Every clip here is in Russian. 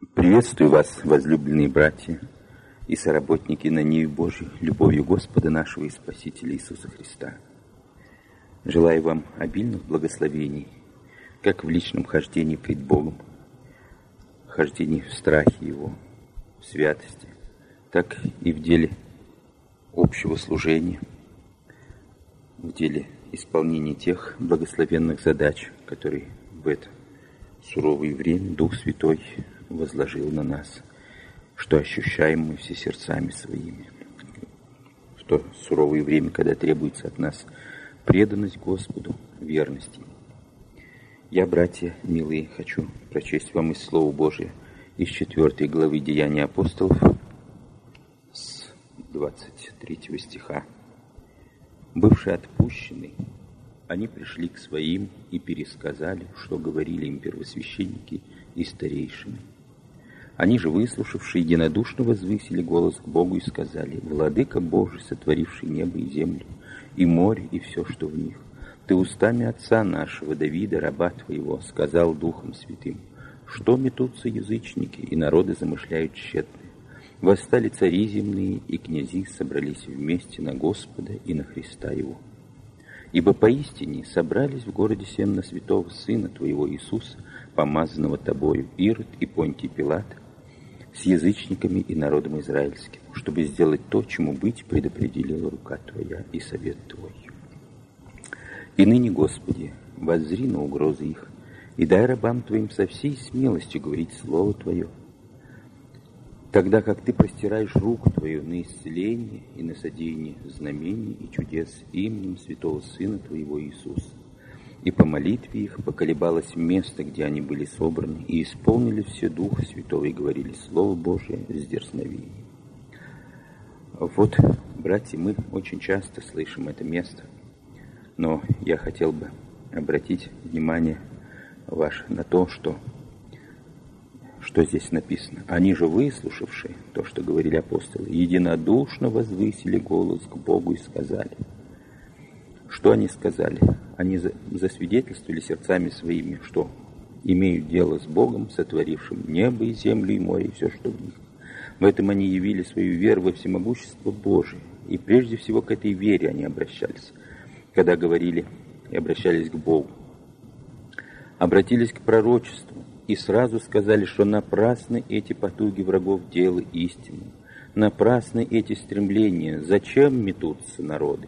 Приветствую вас, возлюбленные братья и соработники на ниве Божьей, любовью Господа нашего и Спасителя Иисуса Христа. Желаю вам обильных благословений, как в личном хождении пред Богом, хождении в страхе Его, в святости, так и в деле общего служения, в деле исполнения тех благословенных задач, которые в это суровое время Дух Святой возложил на нас, что ощущаем мы все сердцами своими. В то суровое время, когда требуется от нас преданность Господу, верность Ему. Я, братья милые, хочу прочесть вам из Слова Божия, из 4 главы Деяний апостолов, с 23 стиха. «Бывшие отпущены, они пришли к своим и пересказали, что говорили им первосвященники и старейшины. Они же, выслушавшие, единодушно возвысили голос к Богу и сказали: Владыка Божий, сотворивший небо и землю, и море, и все, что в них, Ты устами отца нашего Давида, раба Твоего, сказал Духом Святым, что метутся язычники, и народы замышляют тщетно. Восстали цари земные, и князи собрались вместе на Господа и на Христа Его. Ибо поистине собрались в городе сем на святого Сына Твоего Иисуса, помазанного Тобою, Ирод и Понтий Пилат, с язычниками и народом израильским, чтобы сделать то, чему быть предопределила рука Твоя и совет Твой. И ныне, Господи, воззри на угрозы их, и дай рабам Твоим со всей смелостью говорить Слово Твое, тогда как Ты простираешь руку Твою на исцеление и на содеяние знамений и чудес именем святого Сына Твоего Иисуса. И по молитве их поколебалось место, где они были собраны, и исполнили все Духа Святого и говорили Слово Божие с дерзновением». Вот, братья, мы очень часто слышим это место, но я хотел бы обратить внимание ваше на то, что здесь написано. «Они же, выслушавшие то, что говорили апостолы, единодушно возвысили голос к Богу и сказали». Что они сказали? Они засвидетельствовали сердцами своими, что имеют дело с Богом, сотворившим небо и землю и море, и все, что в них. В этом они явили свою веру во всемогущество Божие. И прежде всего к этой вере они обращались, когда говорили и обращались к Богу. Обратились к пророчеству и сразу сказали, что напрасны эти потуги врагов дела истины, напрасны эти стремления, зачем метутся народы?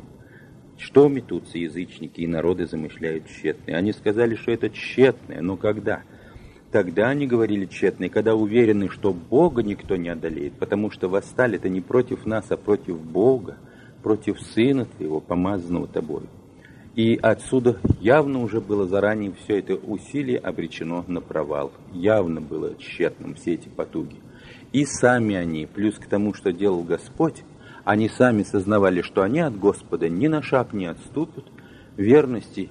Что метутся язычники, и народы замышляют тщетные? Они сказали, что это тщетное, но когда? Тогда они говорили тщетное, когда уверены, что Бога никто не одолеет, потому что восстали-то не против нас, а против Бога, против Сына Твоего, помазанного Тобой. И отсюда явно уже было заранее все это усилие обречено на провал. Явно было тщетным все эти потуги. И сами они, плюс к тому, что делал Господь, они сами сознавали, что они от Господа ни на шаг не отступят, верности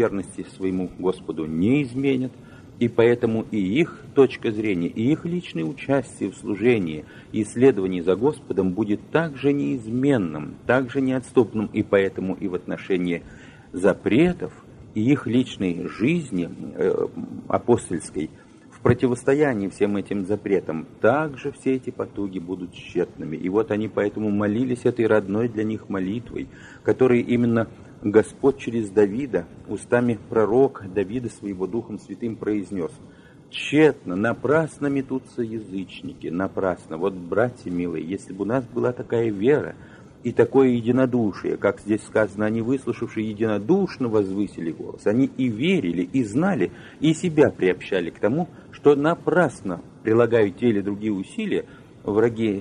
своему Господу не изменят, и поэтому и их точка зрения, и их личное участие в служении и исследовании за Господом будет также неизменным, также неотступным, и поэтому и в отношении запретов, и их личной жизни апостольской, в противостоянии всем этим запретам, также все эти потуги будут тщетными. И вот они поэтому молились этой родной для них молитвой, которой именно Господь через Давида, устами пророка Давида своего Духом Святым произнес: «Тщетно, напрасно метутся язычники, напрасно». Вот, братья милые, если бы у нас была такая вера и такое единодушие, как здесь сказано, они, выслушавшие, единодушно возвысили голос, они и верили, и знали, и себя приобщали к тому, что напрасно прилагают те или другие усилия враги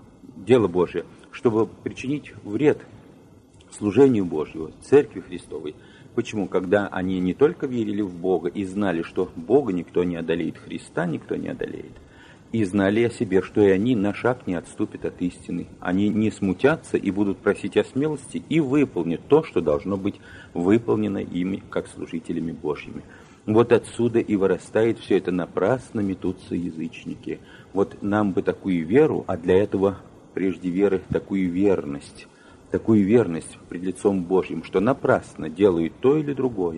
дела Божия, чтобы причинить вред служению Божьему, Церкви Христовой. Почему? Когда они не только верили в Бога и знали, что Бога никто не одолеет, Христа никто не одолеет, и знали о себе, что и они на шаг не отступят от истины. Они не смутятся и будут просить о смелости и выполнят то, что должно быть выполнено ими, как служителями Божьими. Вот отсюда и вырастает все это: напрасно метутся язычники. Вот нам бы такую веру, а для этого прежде веры такую верность пред лицом Божьим, что напрасно делают то или другое,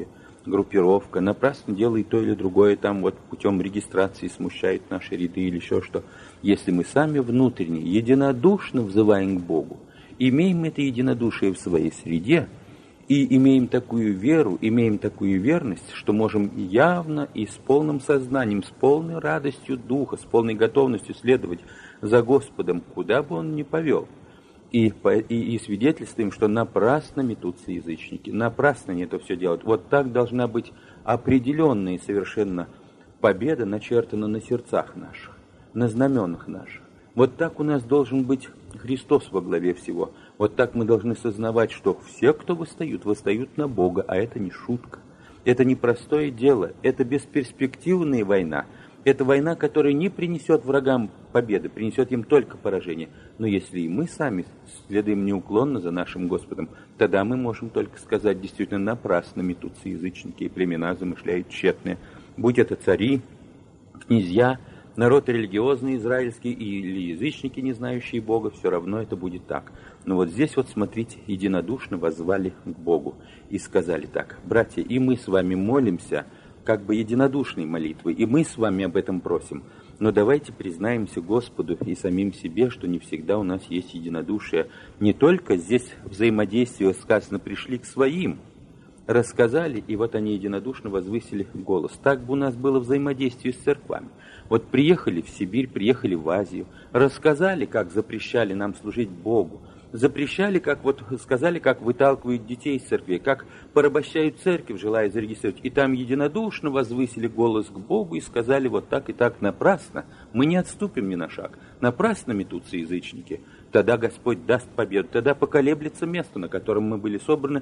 группировка напрасно делает то или другое, там вот путем регистрации смущает наши ряды или еще что. Если мы сами внутренне, единодушно взываем к Богу, имеем это единодушие в своей среде, и имеем такую веру, имеем такую верность, что можем явно и с полным сознанием, с полной радостью духа, с полной готовностью следовать за Господом, куда бы Он ни повел. И свидетельствуем, что напрасно метутся язычники, напрасно они это все делают. Вот так должна быть определенная и совершенно победа начертана на сердцах наших, на знаменах наших. Вот так у нас должен быть Христос во главе всего. Вот так мы должны сознавать, что все, кто восстают на Бога, а это не шутка. Это не простое дело, это бесперспективная война. Это война, которая не принесет врагам победы, принесет им только поражение. Но если и мы сами следуем неуклонно за нашим Господом, тогда мы можем только сказать, действительно, напрасно метутся язычники, и племена замышляют тщетные. Будь это цари, князья, народ религиозный израильский или язычники, не знающие Бога, все равно это будет так. Но вот здесь вот, смотрите, единодушно воззвали к Богу и сказали так: братья, и мы с вами молимся, как бы единодушной молитвой, и мы с вами об этом просим. Но давайте признаемся Господу и самим себе, что не всегда у нас есть единодушие. Не только здесь взаимодействие, сказано, пришли к своим, рассказали, и вот они единодушно возвысили голос. Так бы у нас было взаимодействие с церквами. Вот приехали в Сибирь, приехали в Азию, рассказали, как запрещали нам служить Богу, запрещали, как вот сказали, как выталкивают детей из церкви, как порабощают церковь, желая зарегистрировать. И там единодушно возвысили голос к Богу и сказали вот так и так: напрасно, мы не отступим ни на шаг, напрасно метутся язычники. Тогда Господь даст победу, тогда поколеблется место, на котором мы были собраны,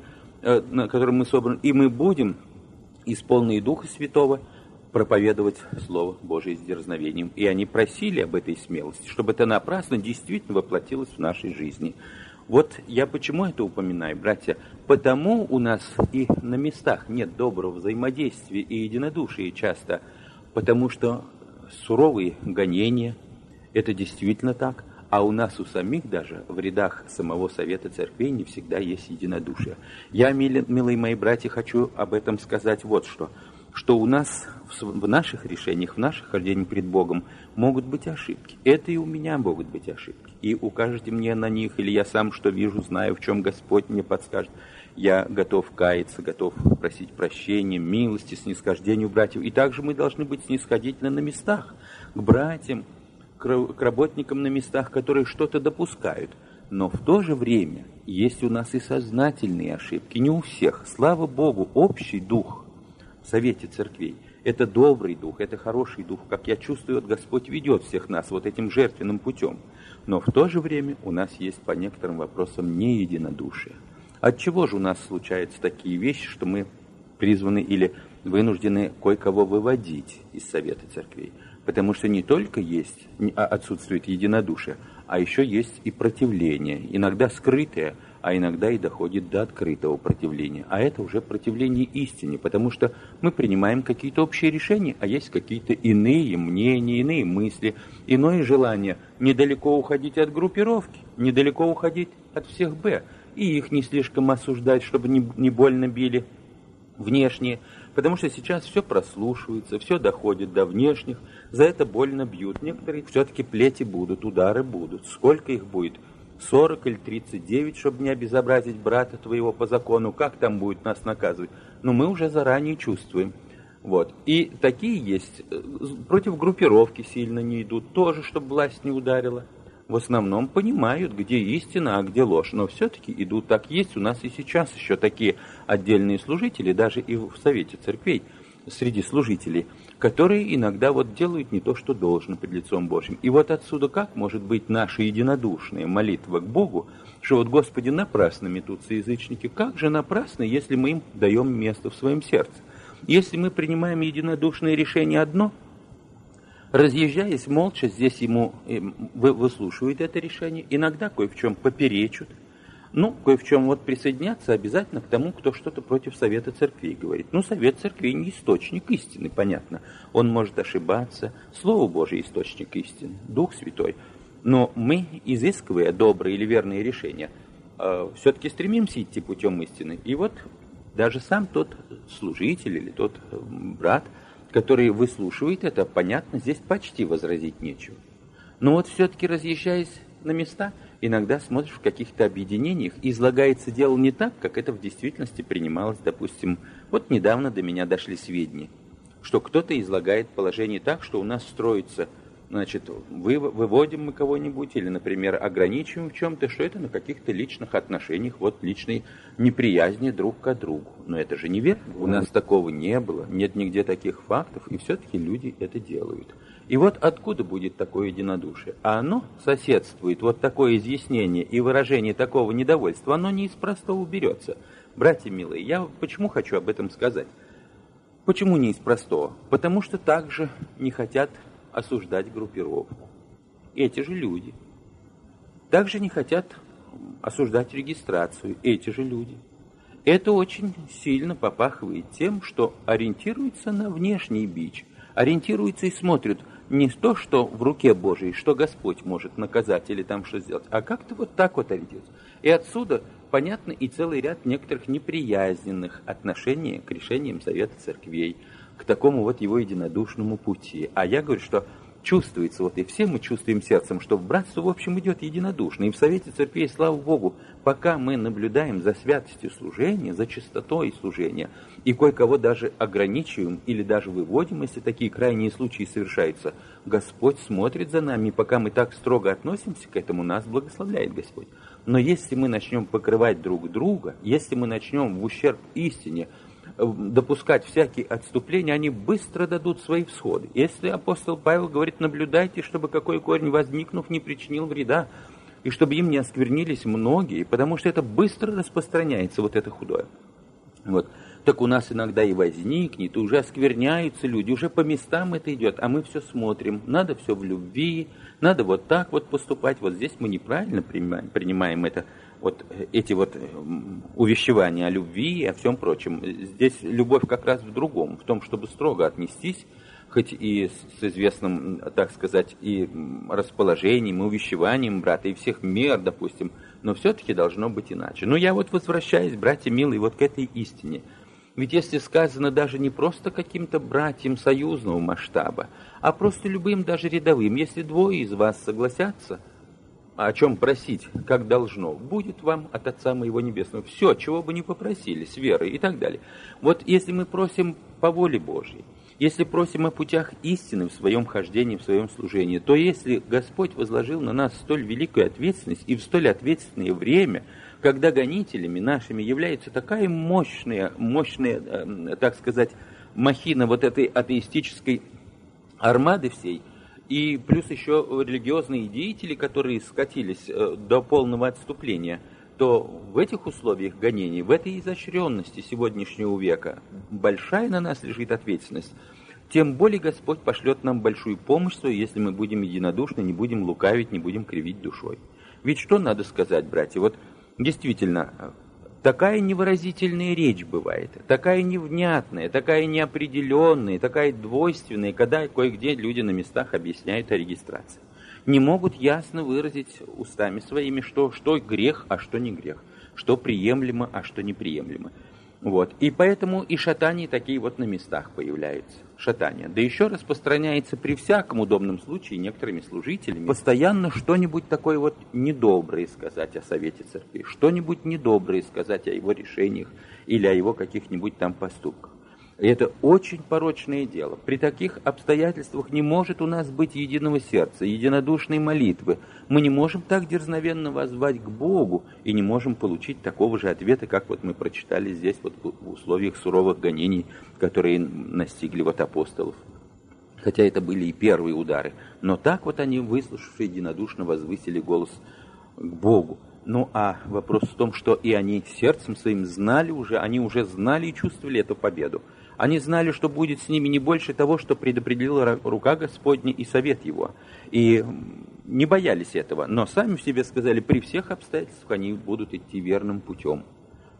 и мы будем, исполненные Духа Святого, проповедовать Слово Божие с дерзновением. И они просили об этой смелости, чтобы это напрасно действительно воплотилось в нашей жизни. Вот я почему это упоминаю, братья? Потому у нас и на местах нет доброго взаимодействия и единодушия часто, потому что суровые гонения, это действительно так, а у нас у самих даже в рядах самого Совета Церквей не всегда есть единодушие. Я, милые мои братья, хочу об этом сказать вот что у нас в наших решениях, в наших хождениях пред Богом могут быть ошибки. Это и у меня могут быть ошибки. И укажете мне на них, или я сам что вижу, знаю, в чем Господь мне подскажет. Я готов каяться, готов просить прощения, милости, снисхождения у братьев. И также мы должны быть снисходительны на местах, к братьям, к работникам на местах, которые что-то допускают. Но в то же время есть у нас и сознательные ошибки. Не у всех. Слава Богу, общий дух в Совете Церквей — это добрый дух, это хороший дух. Как я чувствую, вот Господь ведет всех нас вот этим жертвенным путем. Но в то же время у нас есть по некоторым вопросам не единодушие. Отчего же у нас случаются такие вещи, что мы призваны или вынуждены кое-кого выводить из Совета Церквей? Потому что не только есть, отсутствует единодушие, а еще есть и противление, иногда скрытое, а иногда и доходит до открытого противления. А это уже противление истине, потому что мы принимаем какие-то общие решения, а есть какие-то иные мнения, иные мысли, иное желание недалеко уходить от группировки, недалеко уходить от всех «Б», и их не слишком осуждать, чтобы не больно били внешние, потому что сейчас все прослушивается, все доходит до внешних, за это больно бьют. Некоторые все-таки плети будут, удары будут. Сколько их будет? 40 или 39, чтобы не обезобразить брата твоего по закону. Как там будет нас наказывать? Но мы уже заранее чувствуем. Вот. И такие есть. Против группировки сильно не идут, тоже, чтобы власть не ударила. В основном понимают, где истина, а где ложь. Но все-таки идут. Так есть у нас и сейчас еще такие отдельные служители, даже и в Совете Церквей, среди служителей, которые иногда вот делают не то, что должно пред лицом Божьим. И вот отсюда как может быть наша единодушная молитва к Богу, что вот, Господи, напрасно метутся язычники. Как же напрасно, если мы им даем место в своем сердце? Если мы принимаем единодушное решение одно, разъезжаясь молча, здесь ему выслушивают это решение, иногда кое в чем поперечут, кое в чем вот присоединяться обязательно к тому, кто что-то против Совета Церквей говорит. Совет Церквей не источник истины, понятно. Он может ошибаться. Слово Божие — источник истины, Дух Святой. Но мы, изыскивая добрые или верные решения, все-таки стремимся идти путем истины. И вот Даже сам тот служитель или тот брат, который выслушивает это, понятно, здесь почти возразить нечего. Но вот все-таки, разъезжаясь на места, иногда смотришь в каких-то объединениях, излагается дело не так, как это в действительности принималось, допустим, вот недавно до меня дошли сведения, что кто-то излагает положение так, что у нас строится, значит, выводим мы кого-нибудь или, например, ограничиваем в чем-то, что это на каких-то личных отношениях, вот личной неприязни друг к другу. Но это же неверно. У нас такого не было, нет нигде таких фактов, и все-таки люди это делают. И вот откуда будет такое единодушие? А оно соседствует, вот такое изъяснение и выражение такого недовольства, оно не из простого берется. Братья милые, я почему хочу об этом сказать? Почему не из простого? Потому что также не хотят осуждать группировку. Эти же люди. Также не хотят осуждать регистрацию. Эти же люди. Это очень сильно попахивает тем, что ориентируется на внешний бич. Ориентируется и смотрит не то, что в руке Божией, что Господь может наказать или там что сделать, а как-то вот так вот ориентируется. И отсюда понятно и целый ряд некоторых неприязненных отношений к решениям Совета Церквей, к такому вот его единодушному пути. А я говорю, что чувствуется, вот и все мы чувствуем сердцем, что в братство в общем идет единодушно. И в Совете Церквей, слава Богу, пока мы наблюдаем за святостью служения, за чистотой служения, и кое-кого даже ограничиваем или даже выводим, если такие крайние случаи совершаются, Господь смотрит за нами, и пока мы так строго относимся к этому, нас благословляет Господь. Но если мы начнем покрывать друг друга, если мы начнем в ущерб истине допускать всякие отступления, они быстро дадут свои всходы. Если апостол Павел говорит, наблюдайте, чтобы какой корень, возникнув, не причинил вреда, и чтобы им не осквернились многие, потому что это быстро распространяется, вот это худое. Вот. Так у нас иногда и возникнет, и уже оскверняются люди, уже по местам это идет, а мы все смотрим, надо все в любви, надо вот так вот поступать, вот здесь мы неправильно принимаем это, вот эти вот увещевания о любви и о всем прочем. Здесь любовь как раз в другом, в том, чтобы строго отнестись, хоть и с известным, так сказать, и расположением, и увещеванием брата, и всех мер, допустим, но все-таки должно быть иначе. Но я вот возвращаюсь, братья милые, вот к этой истине. Ведь если сказано даже не просто каким-то братьям союзного масштаба, а просто любым, даже рядовым, если двое из вас согласятся, о чем просить, как должно, будет вам от Отца Моего Небесного. Все, чего бы ни попросили, с верой и так далее. Вот если мы просим по воле Божьей, если просим о путях истины в своем хождении, в своем служении, то если Господь возложил на нас столь великую ответственность и в столь ответственное время, когда гонителями нашими является такая мощная, так сказать, махина вот этой атеистической армады всей, и плюс еще религиозные деятели, которые скатились до полного отступления, то в этих условиях гонений, в этой изощренности сегодняшнего века большая на нас лежит ответственность. Тем более Господь пошлет нам большую помощь свою, если мы будем единодушны, не будем лукавить, не будем кривить душой. Ведь что надо сказать, братья? Вот действительно, такая невыразительная речь бывает, такая невнятная, такая неопределенная, такая двойственная, когда кое-где люди на местах объясняют о регистрации. Не могут ясно выразить устами своими, что грех, а что не грех, что приемлемо, а что неприемлемо. Вот. И поэтому и шатания такие вот на местах появляются. Шатания. Да еще распространяется при всяком удобном случае некоторыми служителями постоянно что-нибудь такое вот недоброе сказать о Совете Церкви, что-нибудь недоброе сказать о его решениях или о его каких-нибудь там поступках. И это очень порочное дело. При таких обстоятельствах не может у нас быть единого сердца, единодушной молитвы. Мы не можем так дерзновенно воззвать к Богу и не можем получить такого же ответа, как вот мы прочитали здесь вот в условиях суровых гонений, которые настигли вот апостолов. Хотя это были и первые удары. Но так вот они, выслушавшие, единодушно возвысили голос к Богу. Ну, а вопрос в том, что и они сердцем своим знали уже, они уже знали и чувствовали эту победу. Они знали, что будет с ними не больше того, что предопределила рука Господня и совет его. И не боялись этого, но сами в себе сказали, при всех обстоятельствах они будут идти верным путем.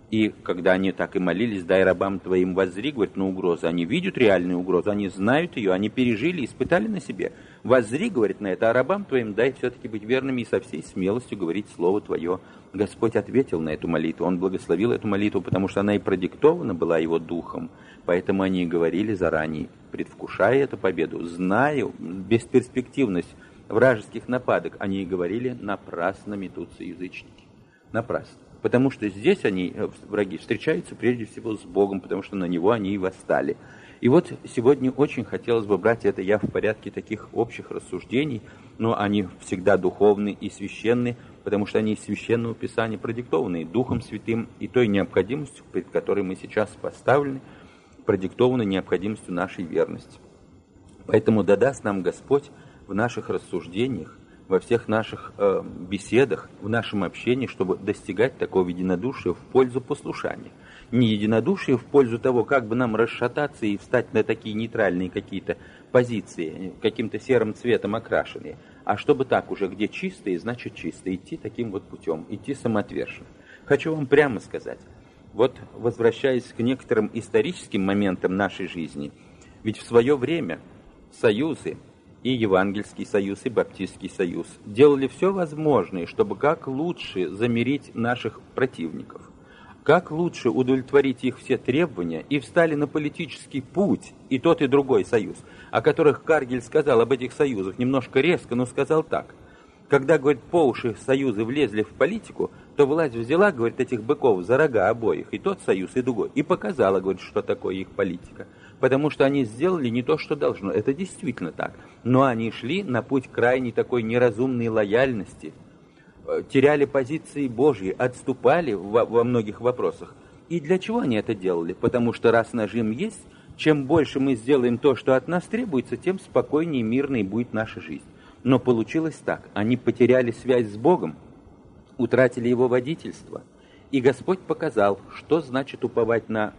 И когда они так и молились, дай рабам твоим воззри, говорит, на угрозу, они видят реальную угрозу, они знают ее, они пережили, испытали на себе. Воззри, говорит, на это, а рабам твоим дай все-таки быть верными и со всей смелостью говорить слово твое. Господь ответил на эту молитву, Он благословил эту молитву, потому что она и продиктована была Его духом. Поэтому они и говорили заранее, предвкушая эту победу, зная бесперспективность вражеских нападок, они и говорили, напрасно метутся язычники. Напрасно. Потому что здесь они, враги, встречаются прежде всего с Богом, потому что на Него они и восстали. И вот сегодня очень хотелось бы брать это, я в порядке таких общих рассуждений, но они всегда духовны и священны, потому что они из Священного Писания продиктованы Духом Святым и той необходимостью, перед которой мы сейчас поставлены, продиктованы необходимостью нашей верности. Поэтому да даст нам Господь в наших рассуждениях, во всех наших беседах, в нашем общении, чтобы достигать такого единодушия в пользу послушания. Не единодушие в пользу того, как бы нам расшататься и встать на такие нейтральные какие-то позиции, каким-то серым цветом окрашенные, а чтобы так уже, где чистые, значит чисто, идти таким вот путем, идти самоотверженно. Хочу вам прямо сказать, вот возвращаясь к некоторым историческим моментам нашей жизни, ведь в свое время союзы, и Евангельский союз, и Баптистский союз делали все возможное, чтобы как лучше замирить наших противников, как лучше удовлетворить их все требования, и встали на политический путь, и тот, и другой союз, о которых Каргель сказал об этих союзах немножко резко, но сказал так. Когда, говорит, по уши союзы влезли в политику, то власть взяла, говорит, этих быков за рога обоих, и тот союз, и другой, и показала, говорит, что такое их политика. Потому что они сделали не то, что должно. Это действительно так. Но они шли на путь крайней такой неразумной лояльности, теряли позиции Божьи, отступали во многих вопросах. И для чего они это делали? Потому что раз нажим есть, чем больше мы сделаем то, что от нас требуется, тем спокойнее и мирной будет наша жизнь. Но получилось так. Они потеряли связь с Богом, утратили Его водительство. И Господь показал, что значит уповать на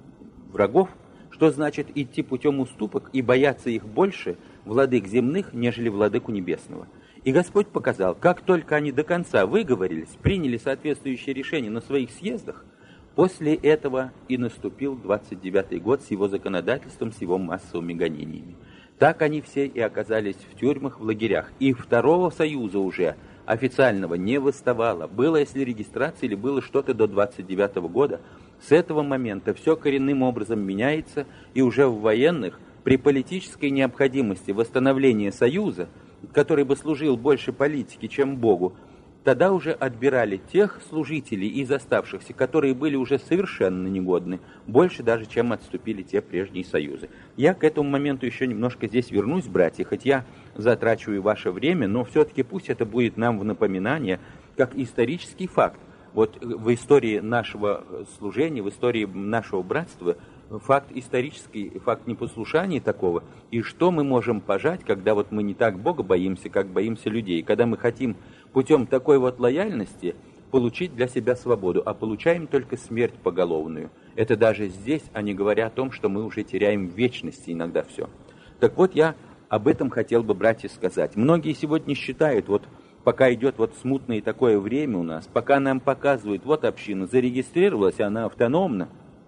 врагов, что значит идти путем уступок и бояться их больше, владык земных, нежели владыку небесного. И Господь показал, как только они до конца выговорились, приняли соответствующие решения на своих съездах, после этого и наступил 29-й год с его законодательством, с его массовыми гонениями. Так они все и оказались в тюрьмах, в лагерях. И второго союза уже официального не восставало. Было, если регистрация, или было что-то до 29-го года. С этого момента все коренным образом меняется, и уже в военных, при политической необходимости восстановления союза, который бы служил больше политике, чем Богу, тогда уже отбирали тех служителей из оставшихся, которые были уже совершенно негодны, больше даже, чем отступили те прежние союзы. Я к этому моменту еще немножко здесь вернусь, братья, хоть я затрачиваю ваше время, но все-таки пусть это будет нам в напоминание, как исторический факт. Вот в истории нашего служения, в истории нашего братства, факт исторический, факт непослушания такого, и что мы можем пожать, когда вот мы не так Бога боимся, как боимся людей, когда мы хотим путем такой вот лояльности получить для себя свободу, а получаем только смерть поголовную. Это даже здесь они говорят о том, что мы уже теряем в вечности иногда все. Так вот, я об этом хотел бы, братья, сказать. Многие сегодня считают, вот пока идет вот смутное такое время у нас, пока нам показывают, вот община зарегистрировалась, она автономна,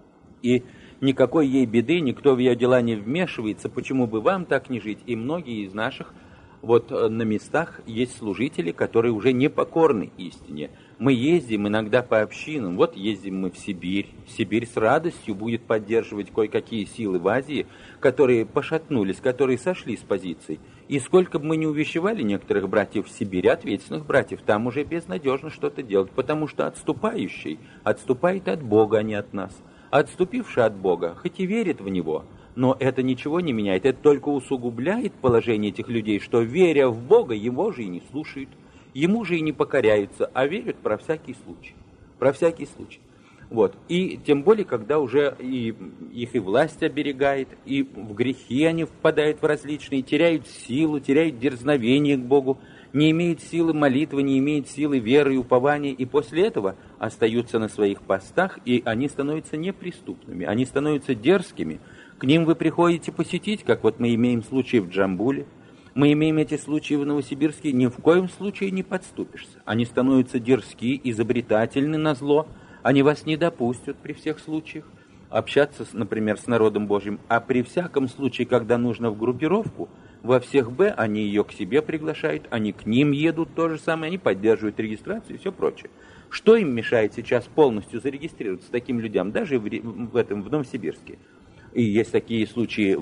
и никакой ей беды, никто в ее дела не вмешивается, почему бы вам так не жить? И многие из наших вот на местах есть служители, которые уже не покорны истине. Мы ездим иногда по общинам, вот ездим мы в Сибирь. Сибирь с радостью будет поддерживать кое-какие силы в Азии, которые пошатнулись, которые сошли с позиций. И сколько бы мы ни увещевали некоторых братьев в Сибири, ответственных братьев, там уже безнадежно что-то делать, потому что отступающий отступает от Бога, а не от нас. Отступивший от Бога, хоть и верит в Него, но это ничего не меняет, это только усугубляет положение этих людей, что, веря в Бога, Его же и не слушают, Ему же и не покоряются, а верят про всякий случай. Про всякий случай. Вот. И тем более, когда уже их и власть оберегает, и в грехи они впадают в различные, теряют силу, теряют дерзновение к Богу, не имеют силы молитвы, не имеют силы веры и упования, и после этого остаются на своих постах, и они становятся неприступными, они становятся дерзкими. К ним вы приходите посетить, как вот мы имеем случаи в Джамбуле, мы имеем эти случаи в Новосибирске, ни в коем случае не подступишься. Они становятся дерзки, изобретательны на зло, Они вас не допустят при всех случаях общаться, например, с народом Божьим, а при всяком случае, когда нужно в группировку, во всех Б они ее к себе приглашают, они к ним едут, то же самое, они поддерживают регистрацию и все прочее. Что им мешает сейчас полностью зарегистрироваться таким людям, даже в Новосибирске? И есть такие случаи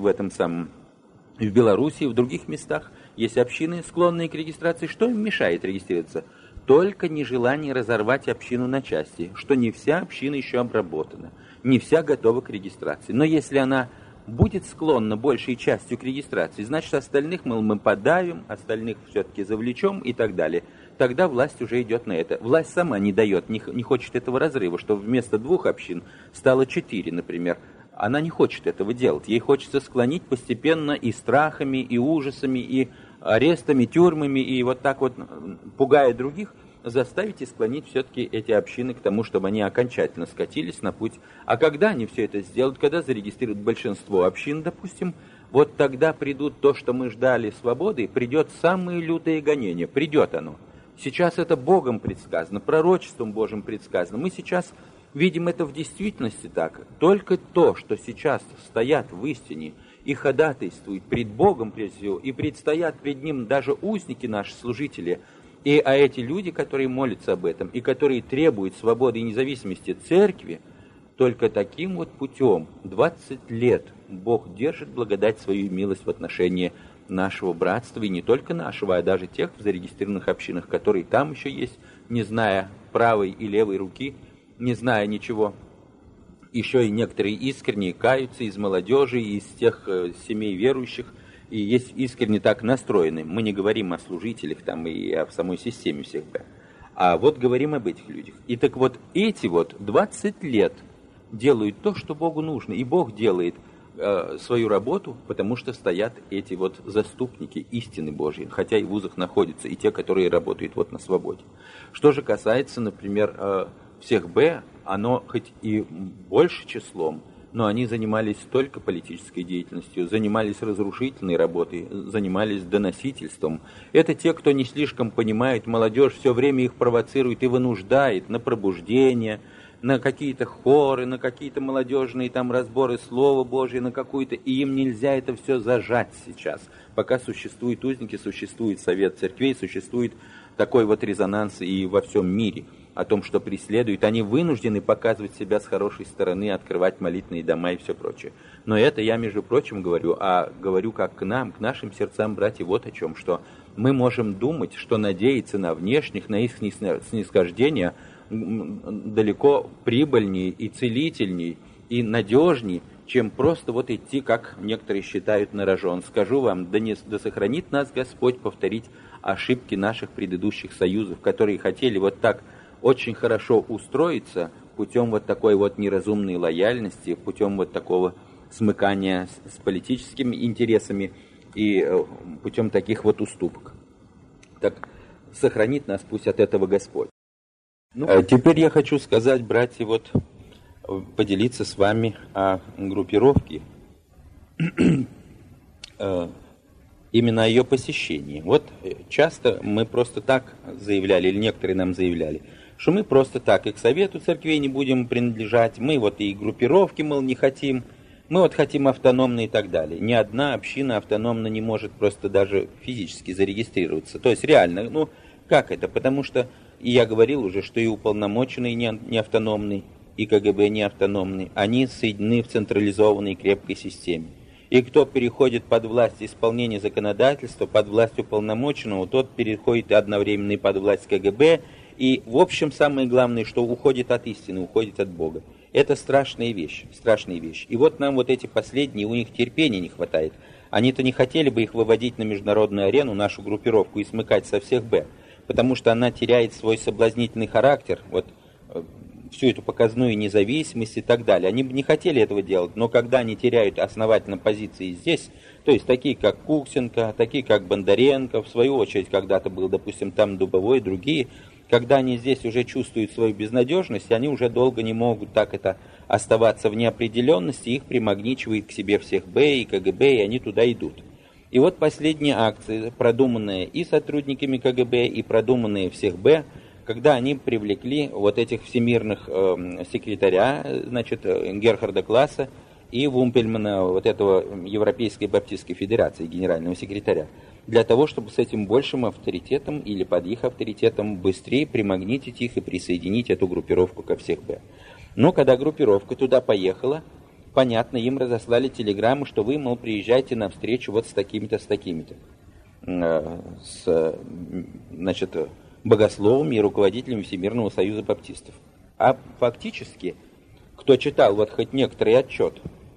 в Белоруссии, в других местах. Есть общины, склонные к регистрации. Что им мешает регистрироваться? Только нежелание разорвать общину на части, что не вся община еще обработана, не вся готова к регистрации. Но если она будет склонна большей частью к регистрации, значит, остальных мы подавим, остальных все-таки завлечем и так далее. Тогда власть уже идет на это. Власть сама не дает, не хочет этого разрыва, что вместо 2 общин стало 4, например. Она не хочет этого делать. Ей хочется склонить постепенно и страхами, и ужасами, и арестами, тюрьмами, и вот так вот, пугая других, заставить и склонить все-таки эти общины к тому, чтобы они окончательно скатились на путь. А когда они все это сделают, когда зарегистрируют большинство общин, допустим, вот тогда придут то, что мы ждали свободы, придет самые лютые гонения, придет оно. Сейчас это Богом предсказано, пророчеством Божьим предсказано. Мы сейчас видим это в действительности так. Только то, что сейчас стоят в истине и ходатайствуют пред Богом прежде всего, и предстоят пред Ним даже узники наши, служители, а эти люди, которые молятся об этом, и которые требуют свободы и независимости церкви, только таким вот путем 20 лет Бог держит благодать свою и милость в отношении нашего братства, и не только нашего, а даже тех в зарегистрированных общинах, которые там еще есть, не зная правой и левой руки, не зная ничего. Еще и некоторые искренне каются из молодежи, из тех семей верующих, и есть искренне так настроены. Мы не говорим о служителях там и о самой системе всех, а вот говорим об этих людях. И так вот эти вот 20 лет делают то, что Богу нужно, и Бог делает свою работу, потому что стоят эти вот заступники истины Божьей, хотя и в вузах находятся, и те, которые работают вот на свободе. Что же касается, например, всех Б, оно хоть и больше числом, но они занимались только политической деятельностью, занимались разрушительной работой, занимались доносительством. Это те, кто не слишком понимает, молодежь все время их провоцирует и вынуждает на пробуждение, на какие-то хоры, на какие-то молодежные там разборы Слова Божьего, на какую-то, и им нельзя это все зажать сейчас. Пока существуют узники, существует совет церквей, существует такой вот резонанс и во всем мире о том, что преследуют. Они вынуждены показывать себя с хорошей стороны, открывать молитвенные дома и все прочее. Но это я, между прочим, говорю, а говорю как к нам, к нашим сердцам, братья, вот о чем, что мы можем думать, что надеяться на внешних, на их снисхождение далеко прибыльнее и целительней, и надежней, чем просто вот идти, как некоторые считают, на рожон. Скажу вам, да сохранит нас Господь повторить ошибки наших предыдущих союзов, которые хотели вот так очень хорошо устроиться путем вот такой вот неразумной лояльности, путем вот такого смыкания с политическими интересами и путем таких вот уступок. Так сохранит нас пусть от этого Господь. Теперь я хочу сказать, братья, вот поделиться с вами о группировке, именно о ее посещении. Вот часто мы просто так заявляли, или некоторые нам заявляли, что мы просто так и к совету церквей не будем принадлежать, мы вот и группировки, мол, не хотим, мы вот хотим автономно и так далее. Ни одна община автономно не может просто даже физически зарегистрироваться. То есть реально, как это? Потому что, и я говорил уже, что и уполномоченный не автономный, и КГБ не автономный, они соединены в централизованной крепкой системе. И кто переходит под власть исполнения законодательства, под власть уполномоченного, тот переходит одновременно и под власть КГБ. И, в общем, самое главное, что уходит от истины, уходит от Бога. Это страшная вещь, страшная вещь. И вот нам вот эти последние, у них терпения не хватает. Они-то не хотели бы их выводить на международную арену, нашу группировку, и смыкать со всех Б, потому что она теряет свой соблазнительный характер, вот всю эту показную независимость и так далее. Они бы не хотели этого делать, но когда они теряют основательно позиции здесь, то есть такие, как Куксенко, такие, как Бондаренко, в свою очередь, когда-то был, допустим, там Дубовой, другие, когда они здесь уже чувствуют свою безнадежность, они уже долго не могут так это оставаться в неопределенности, их примагничивает к себе всех Б и КГБ, и они туда идут. И вот последние акции, продуманные и сотрудниками КГБ, и продуманные всех Б, когда они привлекли вот этих всемирных секретаря, значит, Герхарда Класса и Вумпельмана, вот этого Европейской Баптистской Федерации, генерального секретаря, для того, чтобы с этим большим авторитетом или под их авторитетом быстрее примагнитить их и присоединить эту группировку ко всех Б. Но когда группировка туда поехала, понятно, им разослали телеграмму, что вы, мол, приезжайте на встречу вот с такими-то, значит, богословами и руководителями Всемирного союза баптистов. А фактически, кто читал вот хоть некоторый отчет,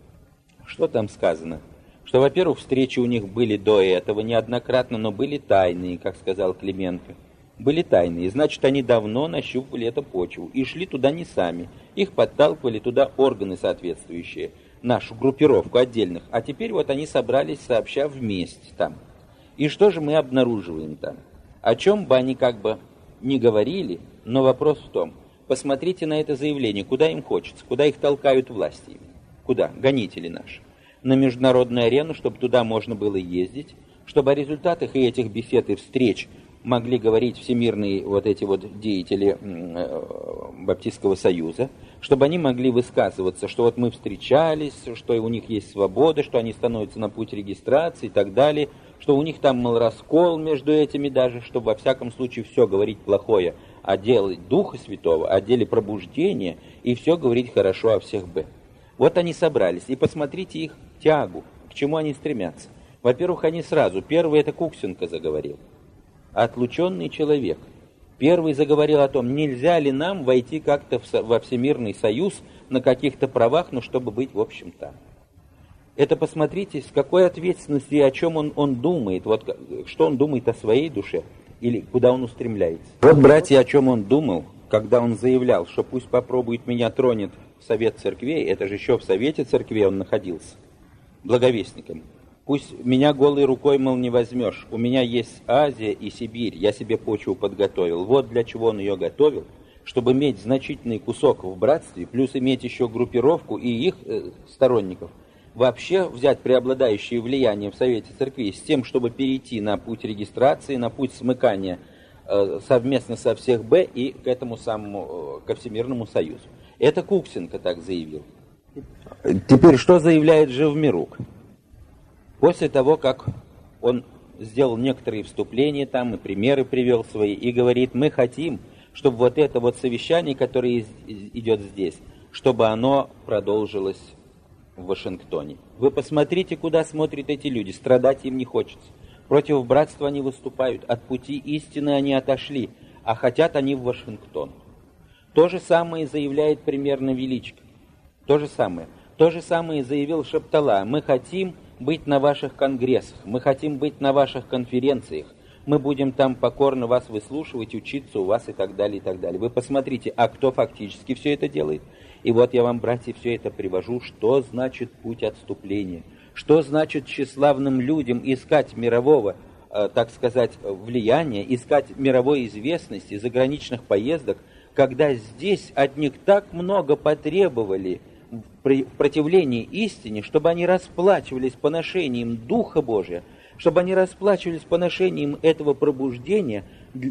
что там сказано? Что, во-первых, встречи у них были до этого неоднократно, но были тайные, как сказал Клименко. Были тайные, значит, они давно нащупывали эту почву и шли туда не сами. Их подталкивали туда органы соответствующие, нашу группировку отдельных. А теперь вот они собрались сообща вместе там. И что же мы обнаруживаем там? О чем бы они как бы не говорили, но вопрос в том, посмотрите на это заявление, куда им хочется, куда их толкают власти. Куда? Гонители наши. На международную арену, чтобы туда можно было ездить, чтобы о результатах и этих бесед и встреч могли говорить всемирные вот эти вот деятели Баптистского союза, чтобы они могли высказываться, что вот мы встречались, что у них есть свобода, что они становятся на путь регистрации и так далее, что у них там, мол, раскол между этими даже, чтобы во всяком случае все говорить плохое о деле Духа Святого, о деле пробуждения, и все говорить хорошо о всех Б. Вот они собрались, и посмотрите их тягу, к чему они стремятся. Во-первых, они сразу, первый это Куксенко заговорил, отлученный человек. Первый заговорил о том, нельзя ли нам войти как-то во Всемирный союз на каких-то правах, но чтобы быть, в общем-то. Это посмотрите, с какой ответственностью и о чем он думает, вот что он думает о своей душе или куда он устремляется. Вот, братья, о чем он думал, когда он заявлял, что пусть попробует меня тронет Совет церквей, это же еще в Совете церквей он находился, благовестником. Пусть меня голой рукой, мол, не возьмешь. У меня есть Азия и Сибирь, я себе почву подготовил. Вот для чего он ее готовил, чтобы иметь значительный кусок в братстве, плюс иметь еще группировку и их сторонников. Вообще взять преобладающее влияние в Совете церквей с тем, чтобы перейти на путь регистрации, на путь смыкания совместно со всех Б и к этому самому, ко Всемирному союзу. Это Куксенко так заявил. Теперь, что заявляет Живмирук? После того, как он сделал некоторые вступления там и примеры привел свои, и говорит, мы хотим, чтобы вот это вот совещание, которое идет здесь, чтобы оно продолжилось в Вашингтоне. Вы посмотрите, куда смотрят эти люди, страдать им не хочется. Против братства они выступают, от пути истины они отошли, а хотят они в Вашингтон. То же самое заявляет примерно Величко. То же самое заявил Шептала. Мы хотим быть на ваших конгрессах, мы хотим быть на ваших конференциях, мы будем там покорно вас выслушивать, учиться у вас и так далее, и так далее. Вы посмотрите, а кто фактически все это делает? И вот я вам, братья, все это привожу, что значит путь отступления, что значит тщеславным людям искать мирового, так сказать, влияния, искать мировой известности, заграничных поездок, когда здесь от них так много потребовали в противлении истине, чтобы они расплачивались поношением Духа Божия, чтобы они расплачивались поношением этого пробуждения,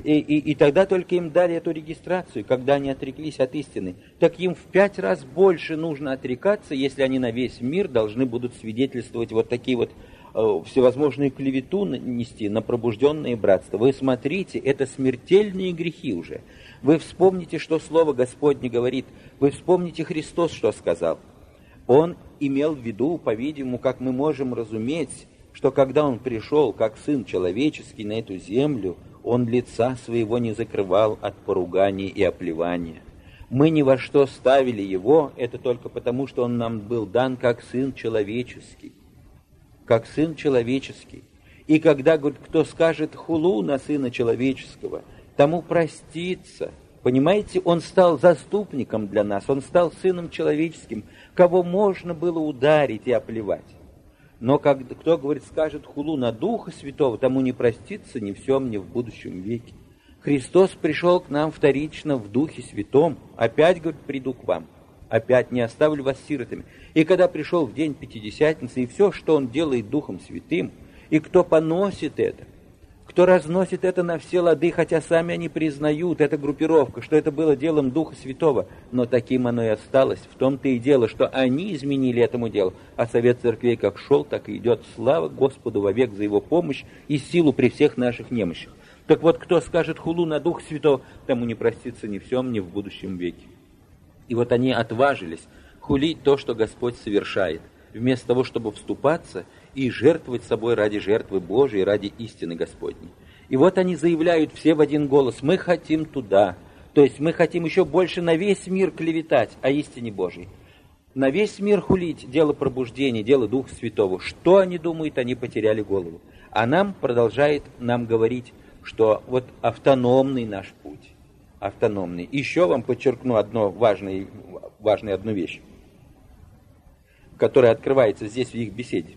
и тогда только им дали эту регистрацию, когда они отреклись от истины. Так им в 5 раз больше нужно отрекаться, если они на весь мир должны будут свидетельствовать вот такие вот всевозможные клевету нести на пробужденные братства. Вы смотрите, это смертельные грехи уже. Вы вспомните, что Слово Господне говорит. Вы вспомните Христос, что сказал. Он имел в виду, по-видимому, как мы можем разуметь, что когда Он пришел, как Сын Человеческий, на эту землю, Он лица Своего не закрывал от поругания и оплевания. Мы ни во что ставили Его, это только потому, что Он нам был дан как Сын Человеческий. Как Сын Человеческий. И когда, говорит, кто скажет хулу на Сына Человеческого, тому простится. Понимаете, Он стал заступником для нас, Он стал Сыном Человеческим, кого можно было ударить и оплевать. Но кто, говорит, скажет хулу на Духа Святого, тому не простится ни в сем, ни в будущем веке. Христос пришел к нам вторично в Духе Святом. Опять, говорит, приду к вам. Опять не оставлю вас сиротами. И когда пришел в день Пятидесятницы, и все, что Он делает Духом Святым, и кто поносит это, кто разносит это на все лады, хотя сами они признают, эта группировка, что это было делом Духа Святого, но таким оно и осталось. В том-то и дело, что они изменили этому делу, а Совет Церквей как шел, так и идет. Слава Господу вовек за Его помощь и силу при всех наших немощах. Так вот, кто скажет хулу на Духа Святого, тому не простится ни в сем, ни в будущем веке. И вот они отважились хулить то, что Господь совершает, вместо того, чтобы вступаться и жертвовать собой ради жертвы Божией, ради истины Господней. И вот они заявляют все в один голос: мы хотим туда, то есть мы хотим еще больше на весь мир клеветать о истине Божьей, на весь мир хулить дело пробуждения, дело Духа Святого. Что они думают, они потеряли голову. А нам продолжает говорить, что вот автономный наш путь, автономный. Еще вам подчеркну важную одну вещь, которая открывается здесь в их беседе.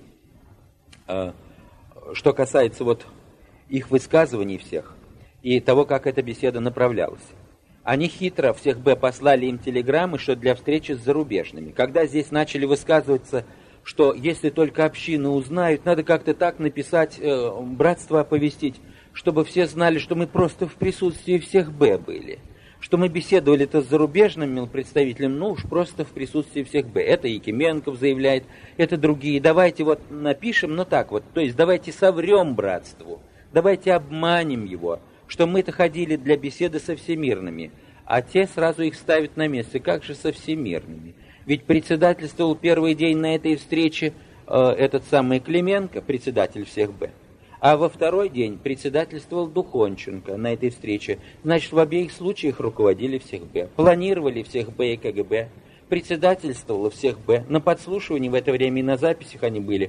Что касается вот их высказываний всех и того, как эта беседа направлялась. Они хитро всех послали им телеграммы, что для встречи с зарубежными. Когда здесь начали высказываться, что если только общины узнают, надо как-то так написать, братство оповестить, чтобы все знали, что мы просто в присутствии всех были. Что мы беседовали-то с зарубежным представителем, уж просто в присутствии всех Это Якименков заявляет, это другие. Давайте вот напишем, так вот, то есть давайте соврем братству, давайте обманем его, что мы-то ходили для беседы со всемирными, а те сразу их ставят на место. Как же со всемирными? Ведь председательствовал первый день на этой встрече этот самый Клименко, председатель всех А во второй день председательствовал Духонченко на этой встрече. Значит, в обеих случаях руководили всех планировали всех и КГБ, председательствовало всех На подслушивании в это время и на записях они были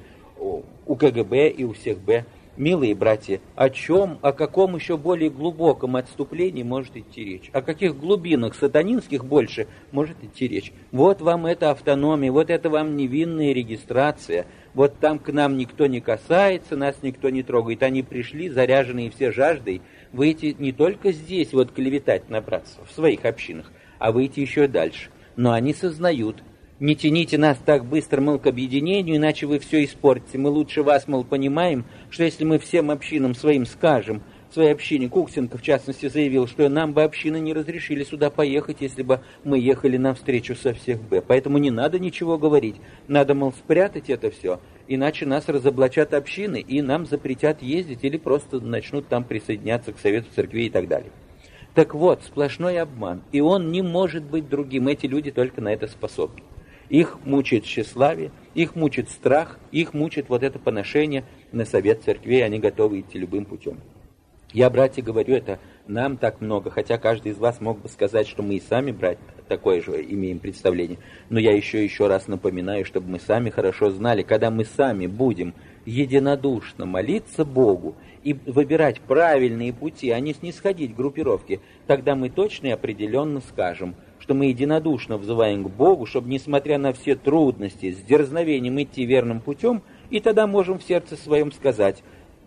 у КГБ и у всех Милые братья, о каком еще более глубоком отступлении может идти речь? О каких глубинах сатанинских больше может идти речь? Вот вам эта автономия, вот это вам невинная регистрация. Вот там к нам никто не касается, нас никто не трогает. Они пришли, заряженные все жаждой, выйти не только здесь вот клеветать на братство, в своих общинах, а выйти еще дальше. Но они сознают: не тяните нас так быстро, к объединению, иначе вы все испортите. Мы лучше вас, понимаем, что если мы всем общинам своим скажем, своей общине, Куксенко в частности заявил, что нам бы общины не разрешили сюда поехать, если бы мы ехали на встречу со всех Поэтому не надо ничего говорить, надо, спрятать это все, иначе нас разоблачат общины и нам запретят ездить или просто начнут там присоединяться к Совету Церквей и так далее. Так вот, сплошной обман, и он не может быть другим, эти люди только на это способны. Их мучает тщеславие, их мучает страх, их мучает вот это поношение на Совет Церквей, они готовы идти любым путем. Я, братья, говорю это нам так много, хотя каждый из вас мог бы сказать, что мы и сами, братья, такое же имеем представление. Но я еще раз напоминаю, чтобы мы сами хорошо знали, когда мы сами будем единодушно молиться Богу и выбирать правильные пути, а не снисходить к группировке, тогда мы точно и определенно скажем, что мы единодушно взываем к Богу, чтобы, несмотря на все трудности, с дерзновением идти верным путем, и тогда можем в сердце своем сказать: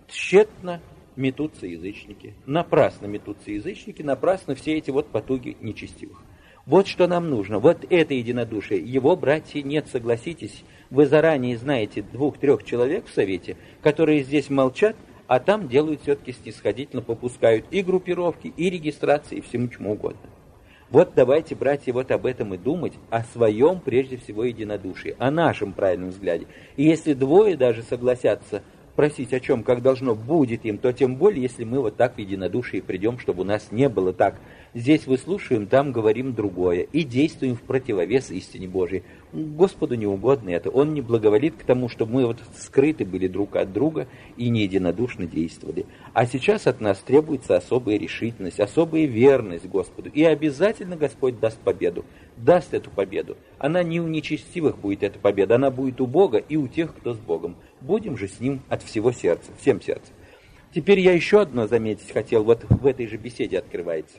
тщетно метутся язычники, напрасно метутся язычники, напрасно все эти потуги нечестивых. Вот что нам нужно, вот это единодушие. Его, братья, нет, согласитесь, вы заранее знаете 2-3 человек в Совете, которые здесь молчат, а там делают все-таки снисходительно, попускают и группировки, и регистрации, и всему чему угодно. Вот давайте, братья, об этом и думать, о своем, прежде всего, единодушии, о нашем правильном взгляде. И если 2 даже согласятся просить о чем, как должно, будет им, то тем более, если мы так в единодушии придем, чтобы у нас не было так. Здесь выслушаем, там говорим другое, и действуем в противовес истине Божией. Господу не угодно это, Он не благоволит к тому, чтобы мы скрыты были друг от друга и не единодушно действовали. А сейчас от нас требуется особая решительность, особая верность Господу, и обязательно Господь даст победу, даст эту победу. Она не у нечестивых будет эта победа, она будет у Бога и у тех, кто с Богом. Будем же с Ним от всего сердца, всем сердцем. Теперь я еще одно заметить хотел, в этой же беседе открывается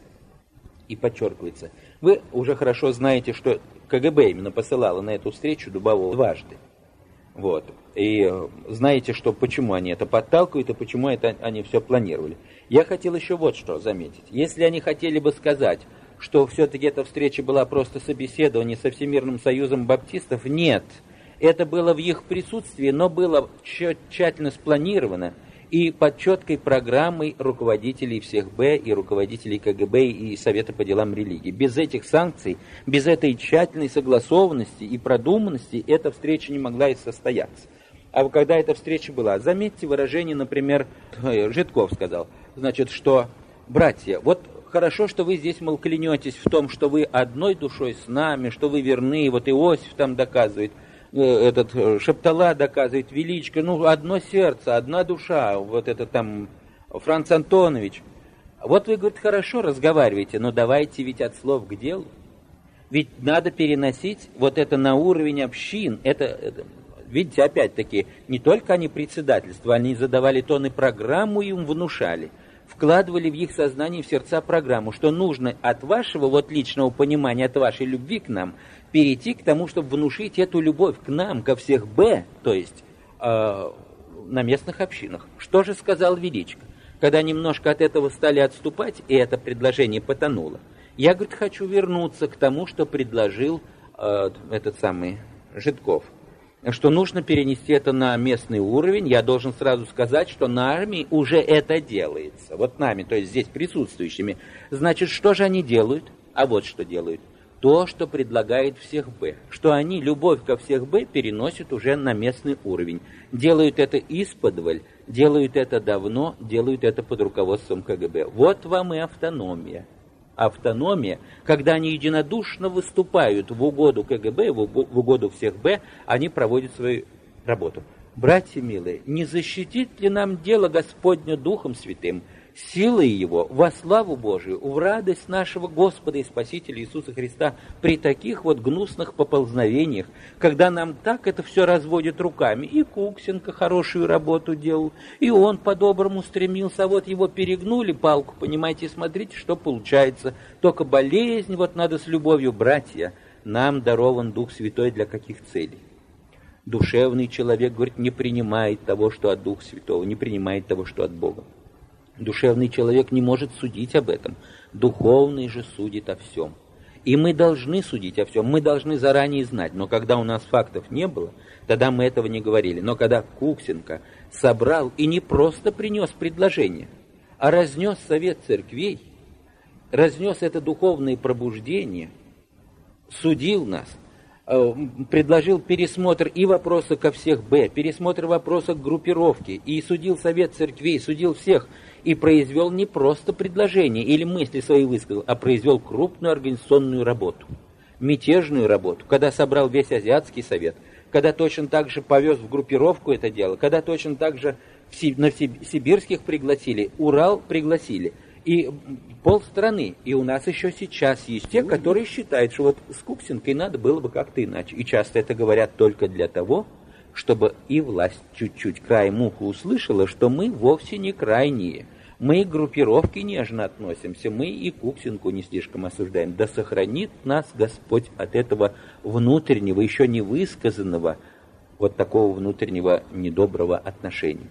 и подчеркивается. Вы уже хорошо знаете, что КГБ именно посылало на эту встречу Дубового 2. И знаете, почему они это подталкивают и почему это они все планировали. Я хотел еще что заметить. Если они хотели бы сказать, что все-таки эта встреча была просто собеседование со Всемирным союзом баптистов, нет. Это было в их присутствии, но было тщательно спланировано. и под четкой программой руководителей всех Б и руководителей КГБ и Совета по делам религии. Без этих санкций, без этой тщательной согласованности и продуманности эта встреча не могла и состояться. А когда эта встреча была, заметьте выражение, например, Жидков сказал, значит, что, братья, вот хорошо, что вы здесь, мол, клянетесь в том, что вы одной душой с нами, что вы верны, вот Иосиф там доказывает, этот Шептала доказывает, Величко, ну, одно сердце, одна душа, вот это там Франц Антонович. Вот вы, говорит, хорошо разговариваете, но давайте ведь от слов к делу. Ведь надо переносить вот это на уровень общин. Видите, опять-таки, не только они председательствовали, они задавали тон и программу им внушали. Вкладывали в их сознание, в сердца программу, что нужно от вашего вот личного понимания, от вашей любви к нам, перейти к тому, чтобы внушить эту любовь к нам, ко всех Б, то есть на местных общинах. Что же сказал Величко? Когда немножко от этого стали отступать, и это предложение потонуло, я, говорит, хочу вернуться к тому, что предложил этот самый Жидков, что нужно перенести это на местный уровень. Я должен сразу сказать, что нами уже это делается. Вот нами, то есть здесь присутствующими. Значит, что же они делают? А вот что делают. То, что предлагает всех Б. Что они любовь ко всех Б переносят уже на местный уровень. Делают это исподволь, делают это давно, делают это под руководством КГБ. Вот вам и автономия. Автономия, когда они единодушно выступают в угоду КГБ, в угоду всех Б, они проводят свою работу. Братья милые, не защитит ли нам дело Господня Духом Святым, силой Его, во славу Божию, в радость нашего Господа и Спасителя Иисуса Христа при таких вот гнусных поползновениях, когда нам так это все разводит руками. И Куксенко хорошую работу делал, и он по-доброму стремился, а вот его перегнули палку, понимаете, смотрите, что получается. Только болезнь, вот надо с любовью, братья, нам дарован Дух Святой для каких целей? Душевный человек, говорит, не принимает того, что от Духа Святого, не принимает того, что от Бога. Душевный человек не может судить об этом. Духовный же судит о всем. И мы должны судить о всем, мы должны заранее знать. Но когда у нас фактов не было, тогда мы этого не говорили. Но когда Куксенко собрал и не просто принес предложение, а разнес совет церквей, разнес это духовное пробуждение, судил нас, предложил пересмотр и вопроса ко всех Б, пересмотр вопроса к группировке, и судил совет церквей, судил всех, и произвел не просто предложение или мысли свои высказал, а произвел крупную организационную работу, мятежную работу, когда собрал весь Азиатский совет, когда точно так же повез в группировку это дело, когда точно так же на сибирских пригласили, Урал пригласили, и полстраны. И у нас еще сейчас есть те, которые считают, что вот с Куксенкой надо было бы как-то иначе. И часто это говорят только для того, чтобы и власть чуть-чуть краем уха услышала, что мы вовсе не крайние. Мы к группировке нежно относимся, мы и Куксенку не слишком осуждаем. Да сохранит нас Господь от этого внутреннего, еще не высказанного, вот такого внутреннего недоброго отношения.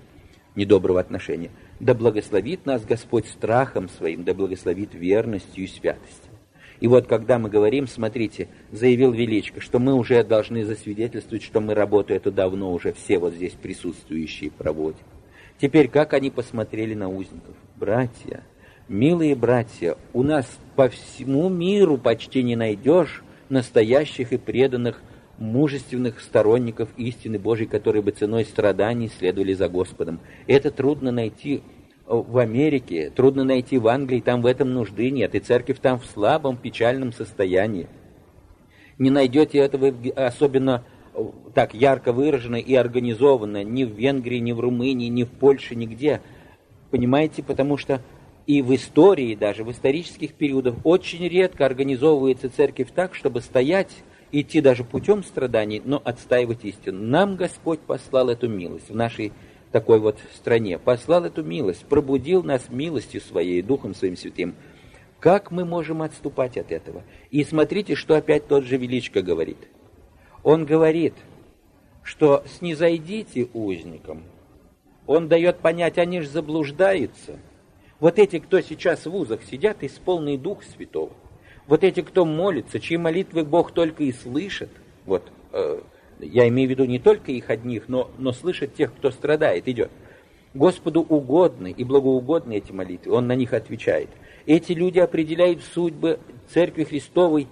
Да благословит нас Господь страхом своим, да благословит верностью и святостью. И вот когда мы говорим, смотрите, заявил Величко, что мы уже должны засвидетельствовать, что мы работу эту давно уже все вот здесь присутствующие проводим. Теперь как они посмотрели на узников? Братья, милые братья, у нас по всему миру почти не найдешь настоящих и преданных мужественных сторонников истины Божьей, которые бы ценой страданий следовали за Господом. Это трудно найти в Америке, трудно найти в Англии, там в этом нужды нет, и церковь там в слабом, печальном состоянии. Не найдете этого особенно так ярко выраженно и организованно ни в Венгрии, ни в Румынии, ни в Польше, нигде. Понимаете, потому что и в истории, даже в исторических периодах, очень редко организовывается церковь так, чтобы стоять, идти даже путем страданий, но отстаивать истину. Нам Господь послал эту милость в нашей такой вот стране, послал эту милость, пробудил нас милостью Своей, Духом Своим Святым. Как мы можем отступать от этого? И смотрите, что опять тот же Величко говорит. Он говорит, что снизойдите узникам. Он дает понять, они же заблуждаются. Вот эти, кто сейчас в вузах сидят, исполненные Духа Святого. Вот эти, кто молится, чьи молитвы Бог только и слышит, вот, я имею в виду не только их одних, но слышит тех, кто страдает, идет. Господу угодны и благоугодны эти молитвы, Он на них отвечает. Эти люди определяют судьбы Церкви Христовой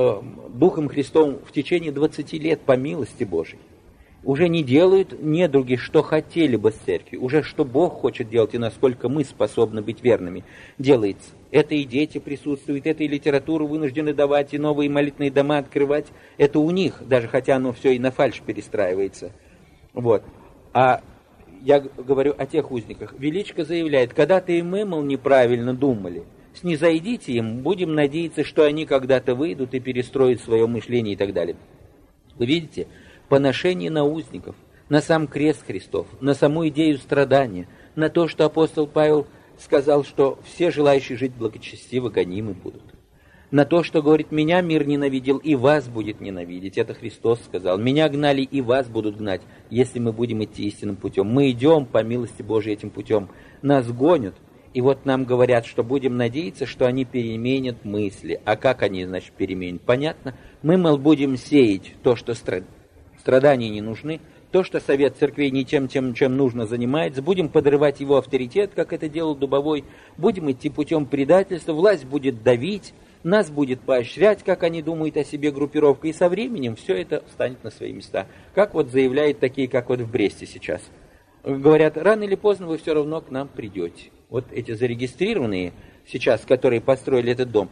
Духом Христовым в течение 20 лет по милости Божией. Уже не делают недруги, что хотели бы с церкви, уже что Бог хочет делать и насколько мы способны быть верными, делается. Это и дети присутствуют, это и литературу вынуждены давать, и новые молитвенные дома открывать. Это у них, даже хотя оно все и на фальшь перестраивается. Вот. А я говорю о тех узниках. Величко заявляет, когда-то и мы, мол, неправильно думали. Снизойдите им, будем надеяться, что они когда-то выйдут и перестроят свое мышление и так далее. Вы видите, поношение на узников, на сам крест Христов, на саму идею страдания, на то, что апостол Павел сказал, что все желающие жить благочестиво гонимы будут. На то, что говорит, меня мир ненавидел, и вас будет ненавидеть. Это Христос сказал. Меня гнали, и вас будут гнать, если мы будем идти истинным путем. Мы идем по милости Божией этим путем. Нас гонят, и вот нам говорят, что будем надеяться, что они переменят мысли. А как они, значит, переменят? Понятно. Мы, мол, будем сеять то, что страдания не нужны, то, что совет церквей не тем, чем нужно, занимается, будем подрывать его авторитет, как это делал Дубовой, будем идти путем предательства, власть будет давить, нас будет поощрять, как они думают о себе группировка, и со временем все это встанет на свои места. Как вот заявляют такие, как вот в Бресте сейчас. Говорят, рано или поздно вы все равно к нам придете. Вот эти зарегистрированные сейчас, которые построили этот дом,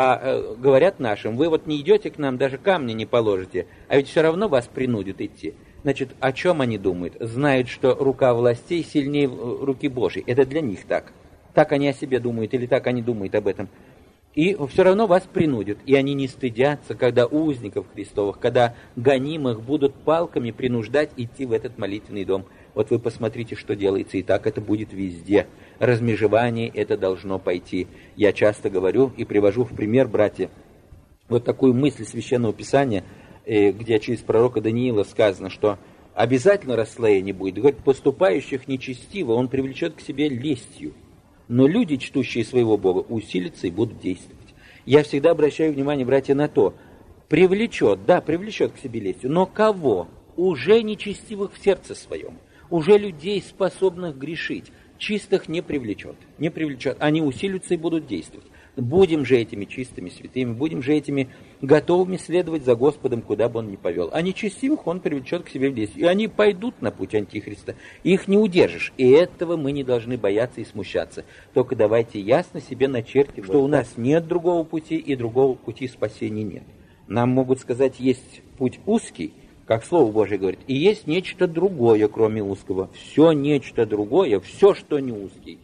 говорят нашим, вы вот не идете к нам, даже камни не положите, а ведь все равно вас принудят идти. Значит, о чем они думают? Знают, что рука властей сильнее руки Божьей. Это для них так. Так они о себе думают, или так они думают об этом. И все равно вас принудят. И они не стыдятся, когда узников Христовых, когда гонимых будут палками принуждать идти в этот молитвенный дом. Вот вы посмотрите, что делается, и так это будет везде. Размежевание это должно пойти. Я часто говорю и привожу в пример, братья, вот такую мысль Священного Писания, где через пророка Даниила сказано, что обязательно расслоение будет. Говорит, поступающих нечестиво он привлечет к себе лестью. Но люди, чтущие своего Бога, усилятся и будут действовать. Я всегда обращаю внимание, братья, на то, привлечет к себе лестью, но кого? Уже нечестивых в сердце своем, уже людей, способных грешить, чистых не привлечет. Они усилятся и будут действовать. Будем же этими чистыми, святыми, будем же этими готовыми следовать за Господом, куда бы Он ни повел. А нечестивых Он привлечет к себе в лестью. И они пойдут на путь Антихриста. Их не удержишь. И этого мы не должны бояться и смущаться. Только давайте ясно себе начертим, что у нас нет другого пути, и другого пути спасения нет. Нам могут сказать, есть путь узкий, как Слово Божие говорит, и есть нечто другое, кроме узкого. Все нечто другое, все, что не узкий,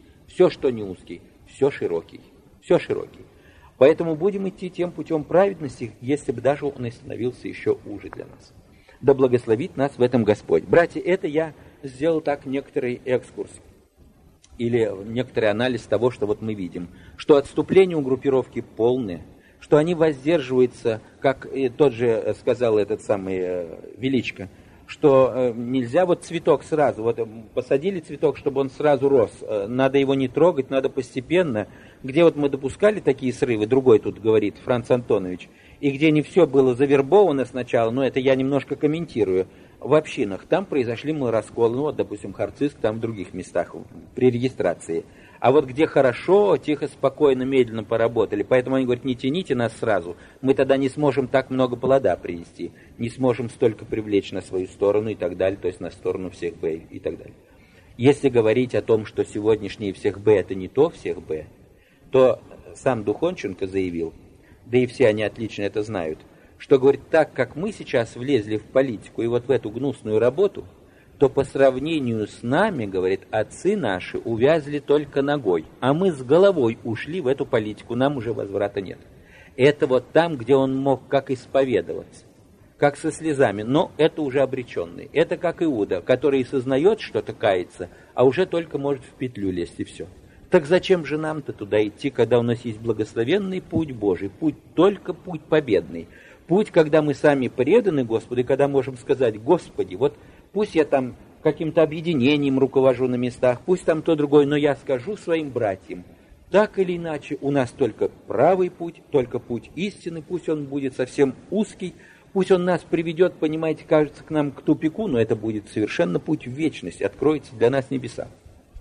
все широкий. Все широкий. Поэтому будем идти тем путем праведности, если бы даже он и становился еще уже для нас. Да благословит нас в этом Господь. Братья, это я сделал так некоторый экскурс или некоторый анализ того, что вот мы видим, что отступления у группировки полные, что они воздерживаются, как и тот же сказал этот самый Величко, что нельзя вот цветок сразу, вот посадили цветок, чтобы он сразу рос, надо его не трогать, надо постепенно. Где вот мы допускали такие срывы, другой тут говорит, Франц Антонович, и где не все было завербовано сначала, но это я немножко комментирую, в общинах, там произошли расколы, ну вот, допустим, Харциск, там в других местах при регистрации. А вот где хорошо, тихо, спокойно, медленно поработали, поэтому они говорят, не тяните нас сразу, мы тогда не сможем так много плода привести, не сможем столько привлечь на свою сторону и так далее, то есть на сторону всех Б и так далее. Если говорить о том, что сегодняшние всех Б это не то всех Б, то сам Духонченко заявил, да и все они отлично это знают, что, говорит, так как мы сейчас влезли в политику и вот в эту гнусную работу, то по сравнению с нами, говорит, отцы наши увязли только ногой, а мы с головой ушли в эту политику, нам уже возврата нет. Это вот там, где он мог как исповедоваться, как со слезами, но это уже обреченный. Это как Иуда, который сознает что-то, кается, а уже только может в петлю лезть и все. Так зачем же нам-то туда идти, когда у нас есть благословенный путь Божий, только путь победный, путь, когда мы сами преданы Господу, и когда можем сказать, Господи, вот пусть я там каким-то объединением руковожу на местах, пусть там то другое, но я скажу своим братьям, так или иначе, у нас только правый путь, только путь истины, пусть он будет совсем узкий, пусть он нас приведет, понимаете, кажется, к нам к тупику, но это будет совершенно путь в вечность, откроется для нас небеса.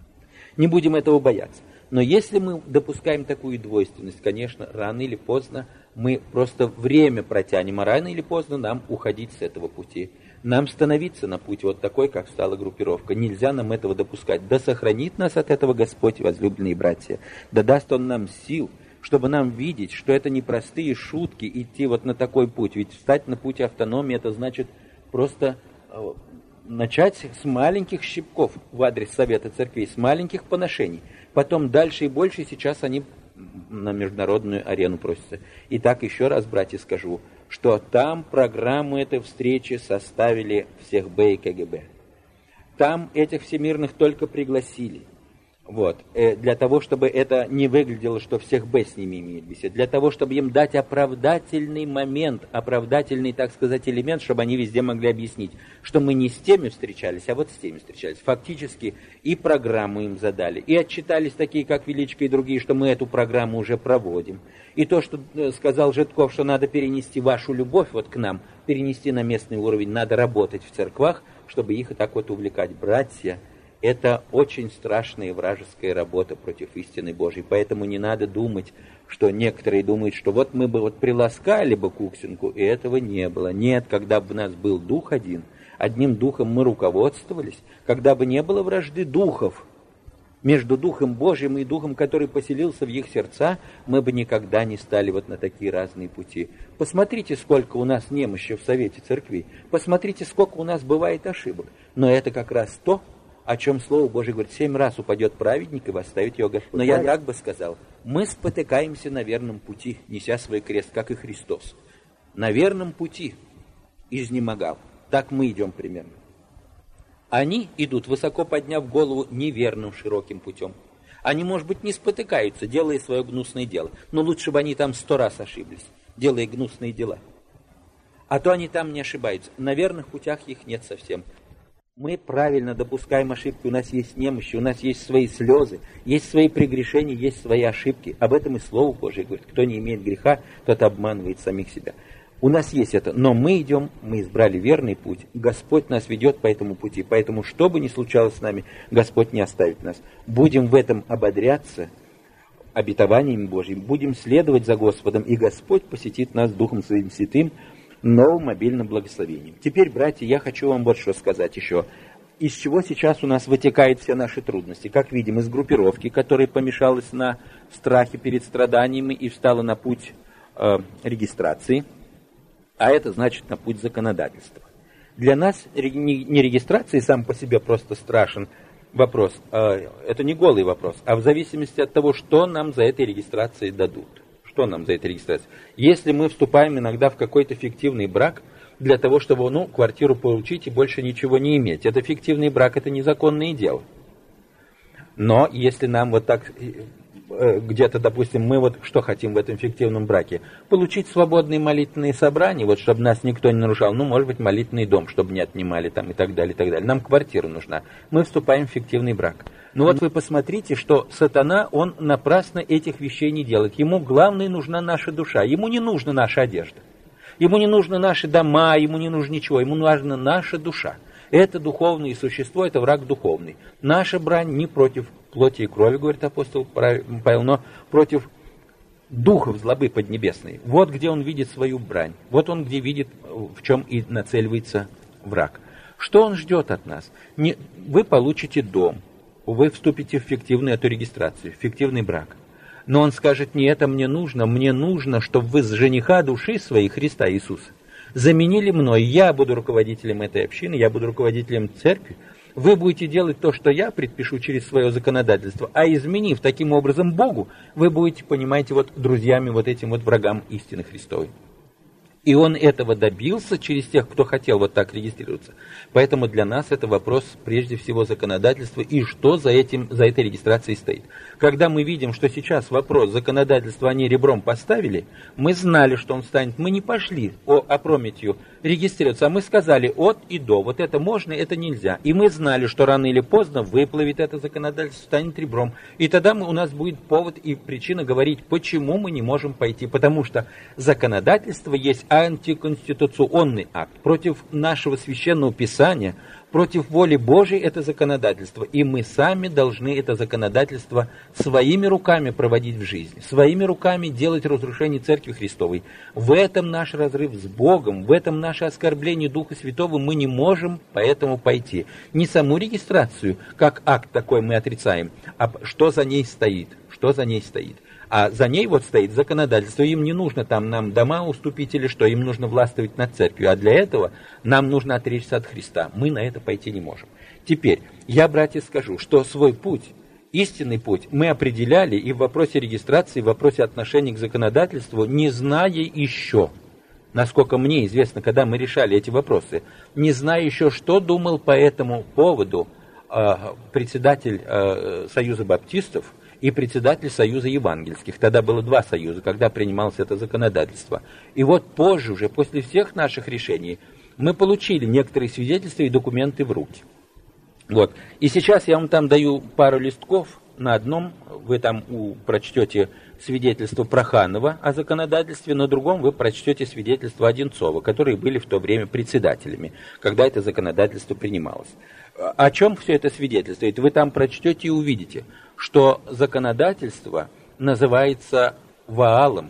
Не будем этого бояться. Но если мы допускаем такую двойственность, конечно, рано или поздно мы просто время протянем, а рано или поздно нам уходить с этого пути. Нам становиться на путь вот такой, как стала группировка. Нельзя нам этого допускать. Да сохранит нас от этого Господь, возлюбленные братья. Да даст Он нам сил, чтобы нам видеть, что это не простые шутки идти вот на такой путь. Ведь встать на путь автономии, это значит просто начать с маленьких щипков в адрес Совета Церквей, с маленьких поношений. Потом дальше и больше, сейчас они на международную арену просятся. Итак, еще раз, братья, скажу, что там программу этой встречи составили всех Б и КГБ. Там этих всемирных только пригласили. Вот. Для того, чтобы это не выглядело, что всех Б с ними имеет беседу. Для того, чтобы им дать оправдательный момент, оправдательный, так сказать, элемент, чтобы они везде могли объяснить, что мы не с теми встречались, а вот с теми встречались. Фактически и программу им задали, и отчитались такие, как Величко и другие, что мы эту программу уже проводим. И то, что сказал Житков, что надо перенести вашу любовь вот к нам, перенести на местный уровень, надо работать в церквах, чтобы их и так вот увлекать. Братья, это очень страшная вражеская работа против истины Божьей. Поэтому не надо думать, что некоторые думают, что вот мы бы вот приласкали бы Куксинку, и этого не было. Нет, когда бы у нас был дух один, одним духом мы руководствовались, когда бы не было вражды духов между Духом Божьим и Духом, который поселился в их сердца, мы бы никогда не стали вот на такие разные пути. Посмотрите, сколько у нас немощи в Совете Церквей, посмотрите, сколько у нас бывает ошибок. Но это как раз то, о чем Слово Божие говорит: 7 раз упадет праведник и восставит его Господь. Но я так бы сказал, мы спотыкаемся на верном пути, неся свой крест, как и Христос. На верном пути изнемогал. Так мы идем примерно. Они идут, высоко подняв голову, неверным широким путем. Они, может быть, не спотыкаются, делая свое гнусное дело, но лучше бы они там 100 раз ошиблись, делая гнусные дела. А то они там не ошибаются. На верных путях их нет совсем. Мы правильно допускаем ошибки, у нас есть немощи, у нас есть свои слезы, есть свои прегрешения, есть свои ошибки. Об этом и Слово Божие говорит: кто не имеет греха, тот обманывает самих себя. У нас есть это, но мы идем, мы избрали верный путь, Господь нас ведет по этому пути, поэтому что бы ни случалось с нами, Господь не оставит нас. Будем в этом ободряться обетованиями Божьими, будем следовать за Господом, и Господь посетит нас Духом Своим Святым, новым обильным благословением. Теперь, братья, я хочу вам вот что сказать еще. Из чего сейчас у нас вытекают все наши трудности? Как видим, из группировки, которая помешалась на страхе перед страданиями и встала на путь регистрации, а это значит на путь законодательства. Для нас не регистрация сам по себе просто страшен вопрос, это не голый вопрос, а в зависимости от того, что нам за этой регистрацией дадут. Что нам за этой регистрацией? Если мы вступаем иногда в какой-то фиктивный брак для того, чтобы квартиру получить и больше ничего не иметь, это фиктивный брак, это незаконное дело. Но если нам вот так где-то, допустим, мы вот что хотим в этом фиктивном браке? Получить свободные молитвенные собрания, вот чтобы нас никто не нарушал, может быть, молитвенный дом, чтобы не отнимали там и так далее, и так далее. Нам квартира нужна. Мы вступаем в фиктивный брак. Вот вы посмотрите, что сатана, он напрасно этих вещей не делает. Ему главное нужна наша душа. Ему не нужна наша одежда. Ему не нужны наши дома, ему не нужно ничего. Ему нужна наша душа. Это духовное существо, это враг духовный. Наша брань не против плоти и крови, говорит апостол Павел, но против духов злобы поднебесной. Вот где он видит свою брань. Вот он где видит, в чем и нацеливается враг. Что он ждет от нас? Вы получите дом. Вы вступите в фиктивную эту регистрацию, в фиктивный брак. Но он скажет: не это мне нужно, чтобы вы с жениха души своей, Христа Иисуса, заменили мной. Я буду руководителем этой общины, я буду руководителем церкви. Вы будете делать то, что я предпишу через свое законодательство, а изменив таким образом Богу, вы будете, понимаете, друзьями этим врагам истины Христовой. И он этого добился через тех, кто хотел так регистрироваться. Поэтому для нас это вопрос прежде всего законодательства и что за этой регистрацией стоит. Когда мы видим, что сейчас вопрос законодательства они ребром поставили, мы знали, что он станет. Мы не пошли опрометью регистрироваться, а мы сказали от и до. Вот это можно, это нельзя. И мы знали, что рано или поздно выплывет это законодательство, станет ребром. И тогда у нас будет повод и причина говорить, почему мы не можем пойти. Потому что законодательство есть антиконституционный акт против нашего священного писания, Против воли Божьей это законодательство. И мы сами должны это законодательство своими руками проводить в жизнь. Своими руками делать разрушение Церкви Христовой. В этом наш разрыв с Богом, в этом наше оскорбление Духа Святого. Мы не можем поэтому пойти. Не саму регистрацию, как акт такой мы отрицаем, а что за ней стоит. Что за ней стоит. А за ней вот стоит законодательство. Им не нужно там нам дома уступить или что. Им нужно властвовать над церковью. А для этого нам нужно отречься от Христа. Мы на это пойти не можем. Теперь, я, братья, скажу, что свой путь, истинный путь, мы определяли и в вопросе регистрации, и в вопросе отношения к законодательству, не зная еще, насколько мне известно, когда мы решали эти вопросы, не зная еще, что думал по этому поводу председатель Союза Баптистов, и председатель Союза Евангельских. Тогда было два союза, когда принималось это законодательство. И вот позже, уже после всех наших решений, мы получили некоторые свидетельства и документы в руки. Вот. И сейчас я вам там даю пару листков. На одном вы там прочтете свидетельство Проханова о законодательстве, на другом вы прочтете свидетельство Одинцова, которые были в то время председателями, когда это законодательство принималось. О чем все это свидетельствует? Вы там прочтете и увидите, что законодательство называется Ваалом.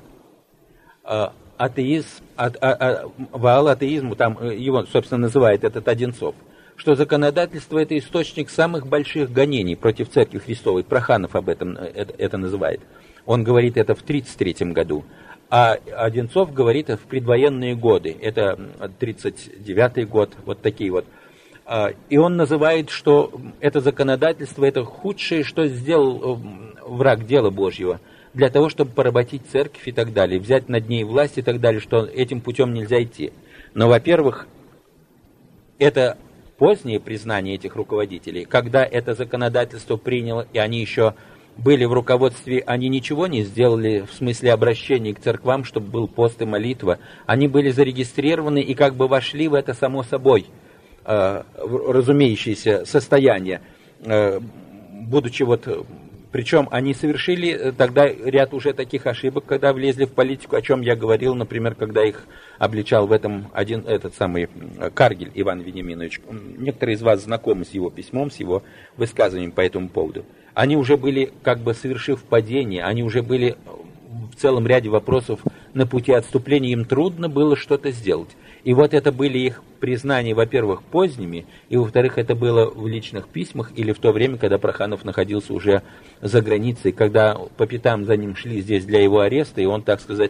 Ваал атеизму, там его, собственно, называет этот Одинцов, что законодательство – это источник самых больших гонений против Церкви Христовой. Проханов об этом это называет. Он говорит это в 1933 году. А Одинцов говорит это в предвоенные годы. Это 1939 год, вот такие вот. И он называет, что это законодательство – это худшее, что сделал враг дела Божьего, для того, чтобы поработить церковь и так далее, взять над ней власть и так далее, что этим путем нельзя идти. Но, во-первых, это позднее признание этих руководителей, когда это законодательство приняло, и они еще были в руководстве, они ничего не сделали в смысле обращения к церквам, чтобы был пост и молитва. Они были зарегистрированы и как бы вошли в это само собой разумеющееся состояние, будучи вот... Причем они совершили тогда ряд уже таких ошибок, когда влезли в политику, о чем я говорил, например, когда их обличал в этом этот самый Каргель Иван Вениаминович. Некоторые из вас знакомы с его письмом, с его высказыванием по этому поводу. Они уже были, как бы совершив падение, они уже были в целом ряде вопросов на пути отступления, им трудно было что-то сделать. И вот это были их признания, во-первых, поздними, и, во-вторых, это было в личных письмах или в то время, когда Проханов находился уже за границей, когда по пятам за ним шли здесь для его ареста, и он, так сказать,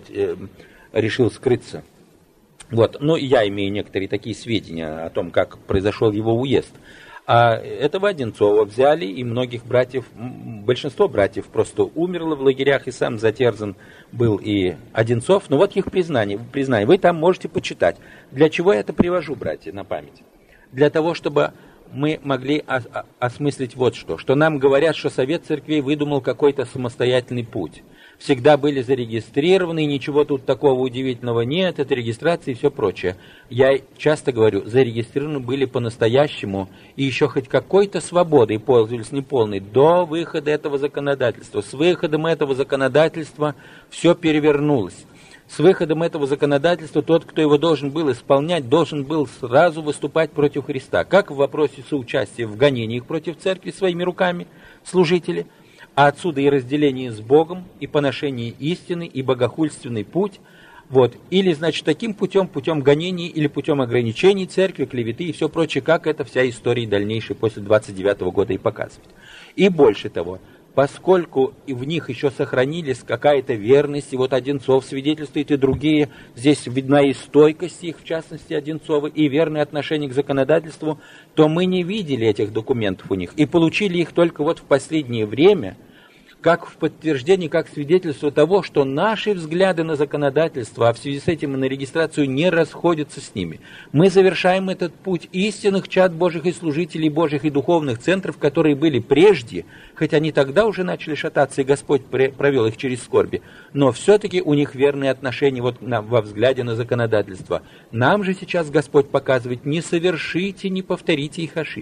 решил скрыться. Вот. Ну, я имею некоторые такие сведения о том, как произошел его уезд. А этого Одинцова взяли, и многих братьев, большинство братьев просто умерло в лагерях, и сам затерзан был и Одинцов. Но вот их признание. Вы там можете почитать. Для чего я это привожу, братья, на память? Для того, чтобы мы могли осмыслить вот что нам говорят, что Совет Церквей выдумал какой-то самостоятельный путь. Всегда были зарегистрированы, и ничего тут такого удивительного нет, это регистрация и все прочее. Я часто говорю, зарегистрированы были по-настоящему, и еще хоть какой-то свободой пользовались неполной до выхода этого законодательства. С выходом этого законодательства все перевернулось. С выходом этого законодательства тот, кто его должен был исполнять, должен был сразу выступать против Христа. Как в вопросе соучастия в гонениях против церкви своими руками служители, а отсюда и разделение с Богом, и поношение истины, и богохульственный путь. Вот. Или, значит, таким путем гонений, или путем ограничений церкви, клеветы и все прочее, как это вся история дальнейшая после 29-го года и показывает. И больше того, поскольку в них еще сохранились какая-то верность, и вот Одинцов свидетельствует, и другие, здесь видна и стойкость их, в частности Одинцова, и верное отношение к законодательству, то мы не видели этих документов у них, и получили их только вот в последнее время, как в подтверждении, как свидетельство того, что наши взгляды на законодательство, а в связи с этим и на регистрацию, не расходятся с ними. Мы завершаем этот путь истинных чад Божьих и служителей Божьих и духовных центров, которые были прежде, хоть они тогда уже начали шататься, и Господь провел их через скорби, но все-таки у них верные отношения вот во взгляде на законодательство. Нам же сейчас Господь показывает, не совершите, не повторите их ошибки.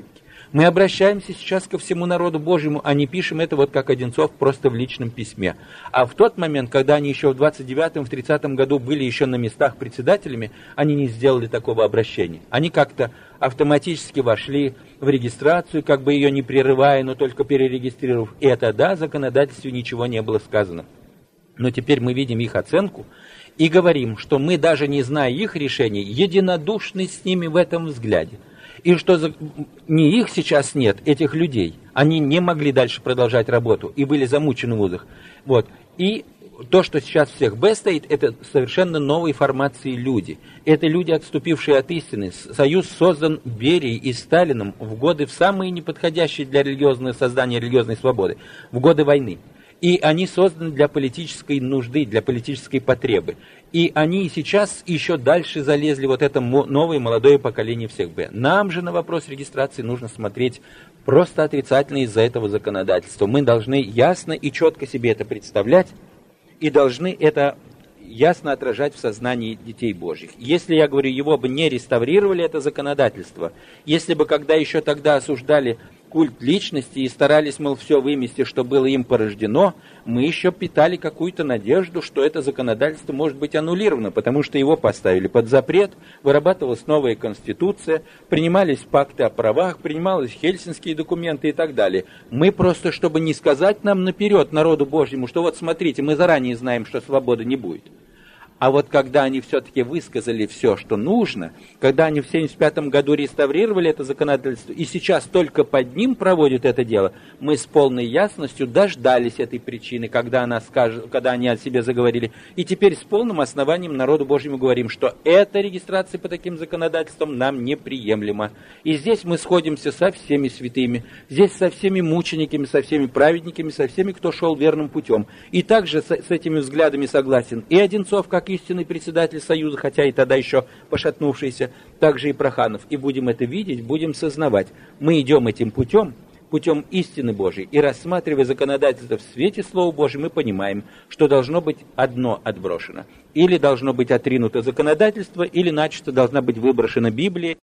Мы обращаемся сейчас ко всему народу Божьему, а не пишем это вот как Одинцов просто в личном письме. А в тот момент, когда они еще в 29-м, в 30-м году были еще на местах председателями, они не сделали такого обращения. Они как-то автоматически вошли в регистрацию, как бы ее не прерывая, но только перерегистрировав. И это, да, в законодательстве ничего не было сказано. Но теперь мы видим их оценку и говорим, что мы, даже не зная их решений, единодушны с ними в этом взгляде. И что не их сейчас нет, этих людей. Они не могли дальше продолжать работу и были замучены в вузах. Вот. И то, что сейчас всех Б стоит, это совершенно новой формации люди. Это люди, отступившие от истины. Союз создан Берией и Сталиным в годы самые неподходящие для религиозного создания религиозной свободы, в годы войны. И они созданы для политической нужды, для политической потребы. И они сейчас еще дальше залезли, вот это новое молодое поколение всех Б. Нам же на вопрос регистрации нужно смотреть просто отрицательно из-за этого законодательства. Мы должны ясно и четко себе это представлять и должны это ясно отражать в сознании детей Божьих. Если, я говорю, его бы не реставрировали, это законодательство, если бы, когда еще тогда осуждали культ личности и старались, мол, все вымести, что было им порождено, мы еще питали какую-то надежду, что это законодательство может быть аннулировано, потому что его поставили под запрет, вырабатывалась новая конституция, принимались пакты о правах, принимались хельсинские документы и так далее. Мы просто, чтобы не сказать нам наперед, народу Божьему, что вот смотрите, мы заранее знаем, что свободы не будет. А вот когда они все-таки высказали все, что нужно, когда они в 1975 году реставрировали это законодательство, и сейчас только под ним проводят это дело, мы с полной ясностью дождались этой причины, когда они о себе заговорили. И теперь с полным основанием народу Божьему говорим, что эта регистрация по таким законодательствам нам неприемлема. И здесь мы сходимся со всеми святыми, здесь со всеми мучениками, со всеми праведниками, со всеми, кто шел верным путем. И также с этими взглядами согласен и Одинцов, как истинный председатель Союза, хотя и тогда еще пошатнувшийся, также и Проханов. И будем это видеть, будем сознавать. Мы идем этим путем истины Божией. И рассматривая законодательство в свете Слова Божьего, мы понимаем, что должно быть одно отброшено. Или должно быть отринуто законодательство, или начисто должна быть выброшена Библия.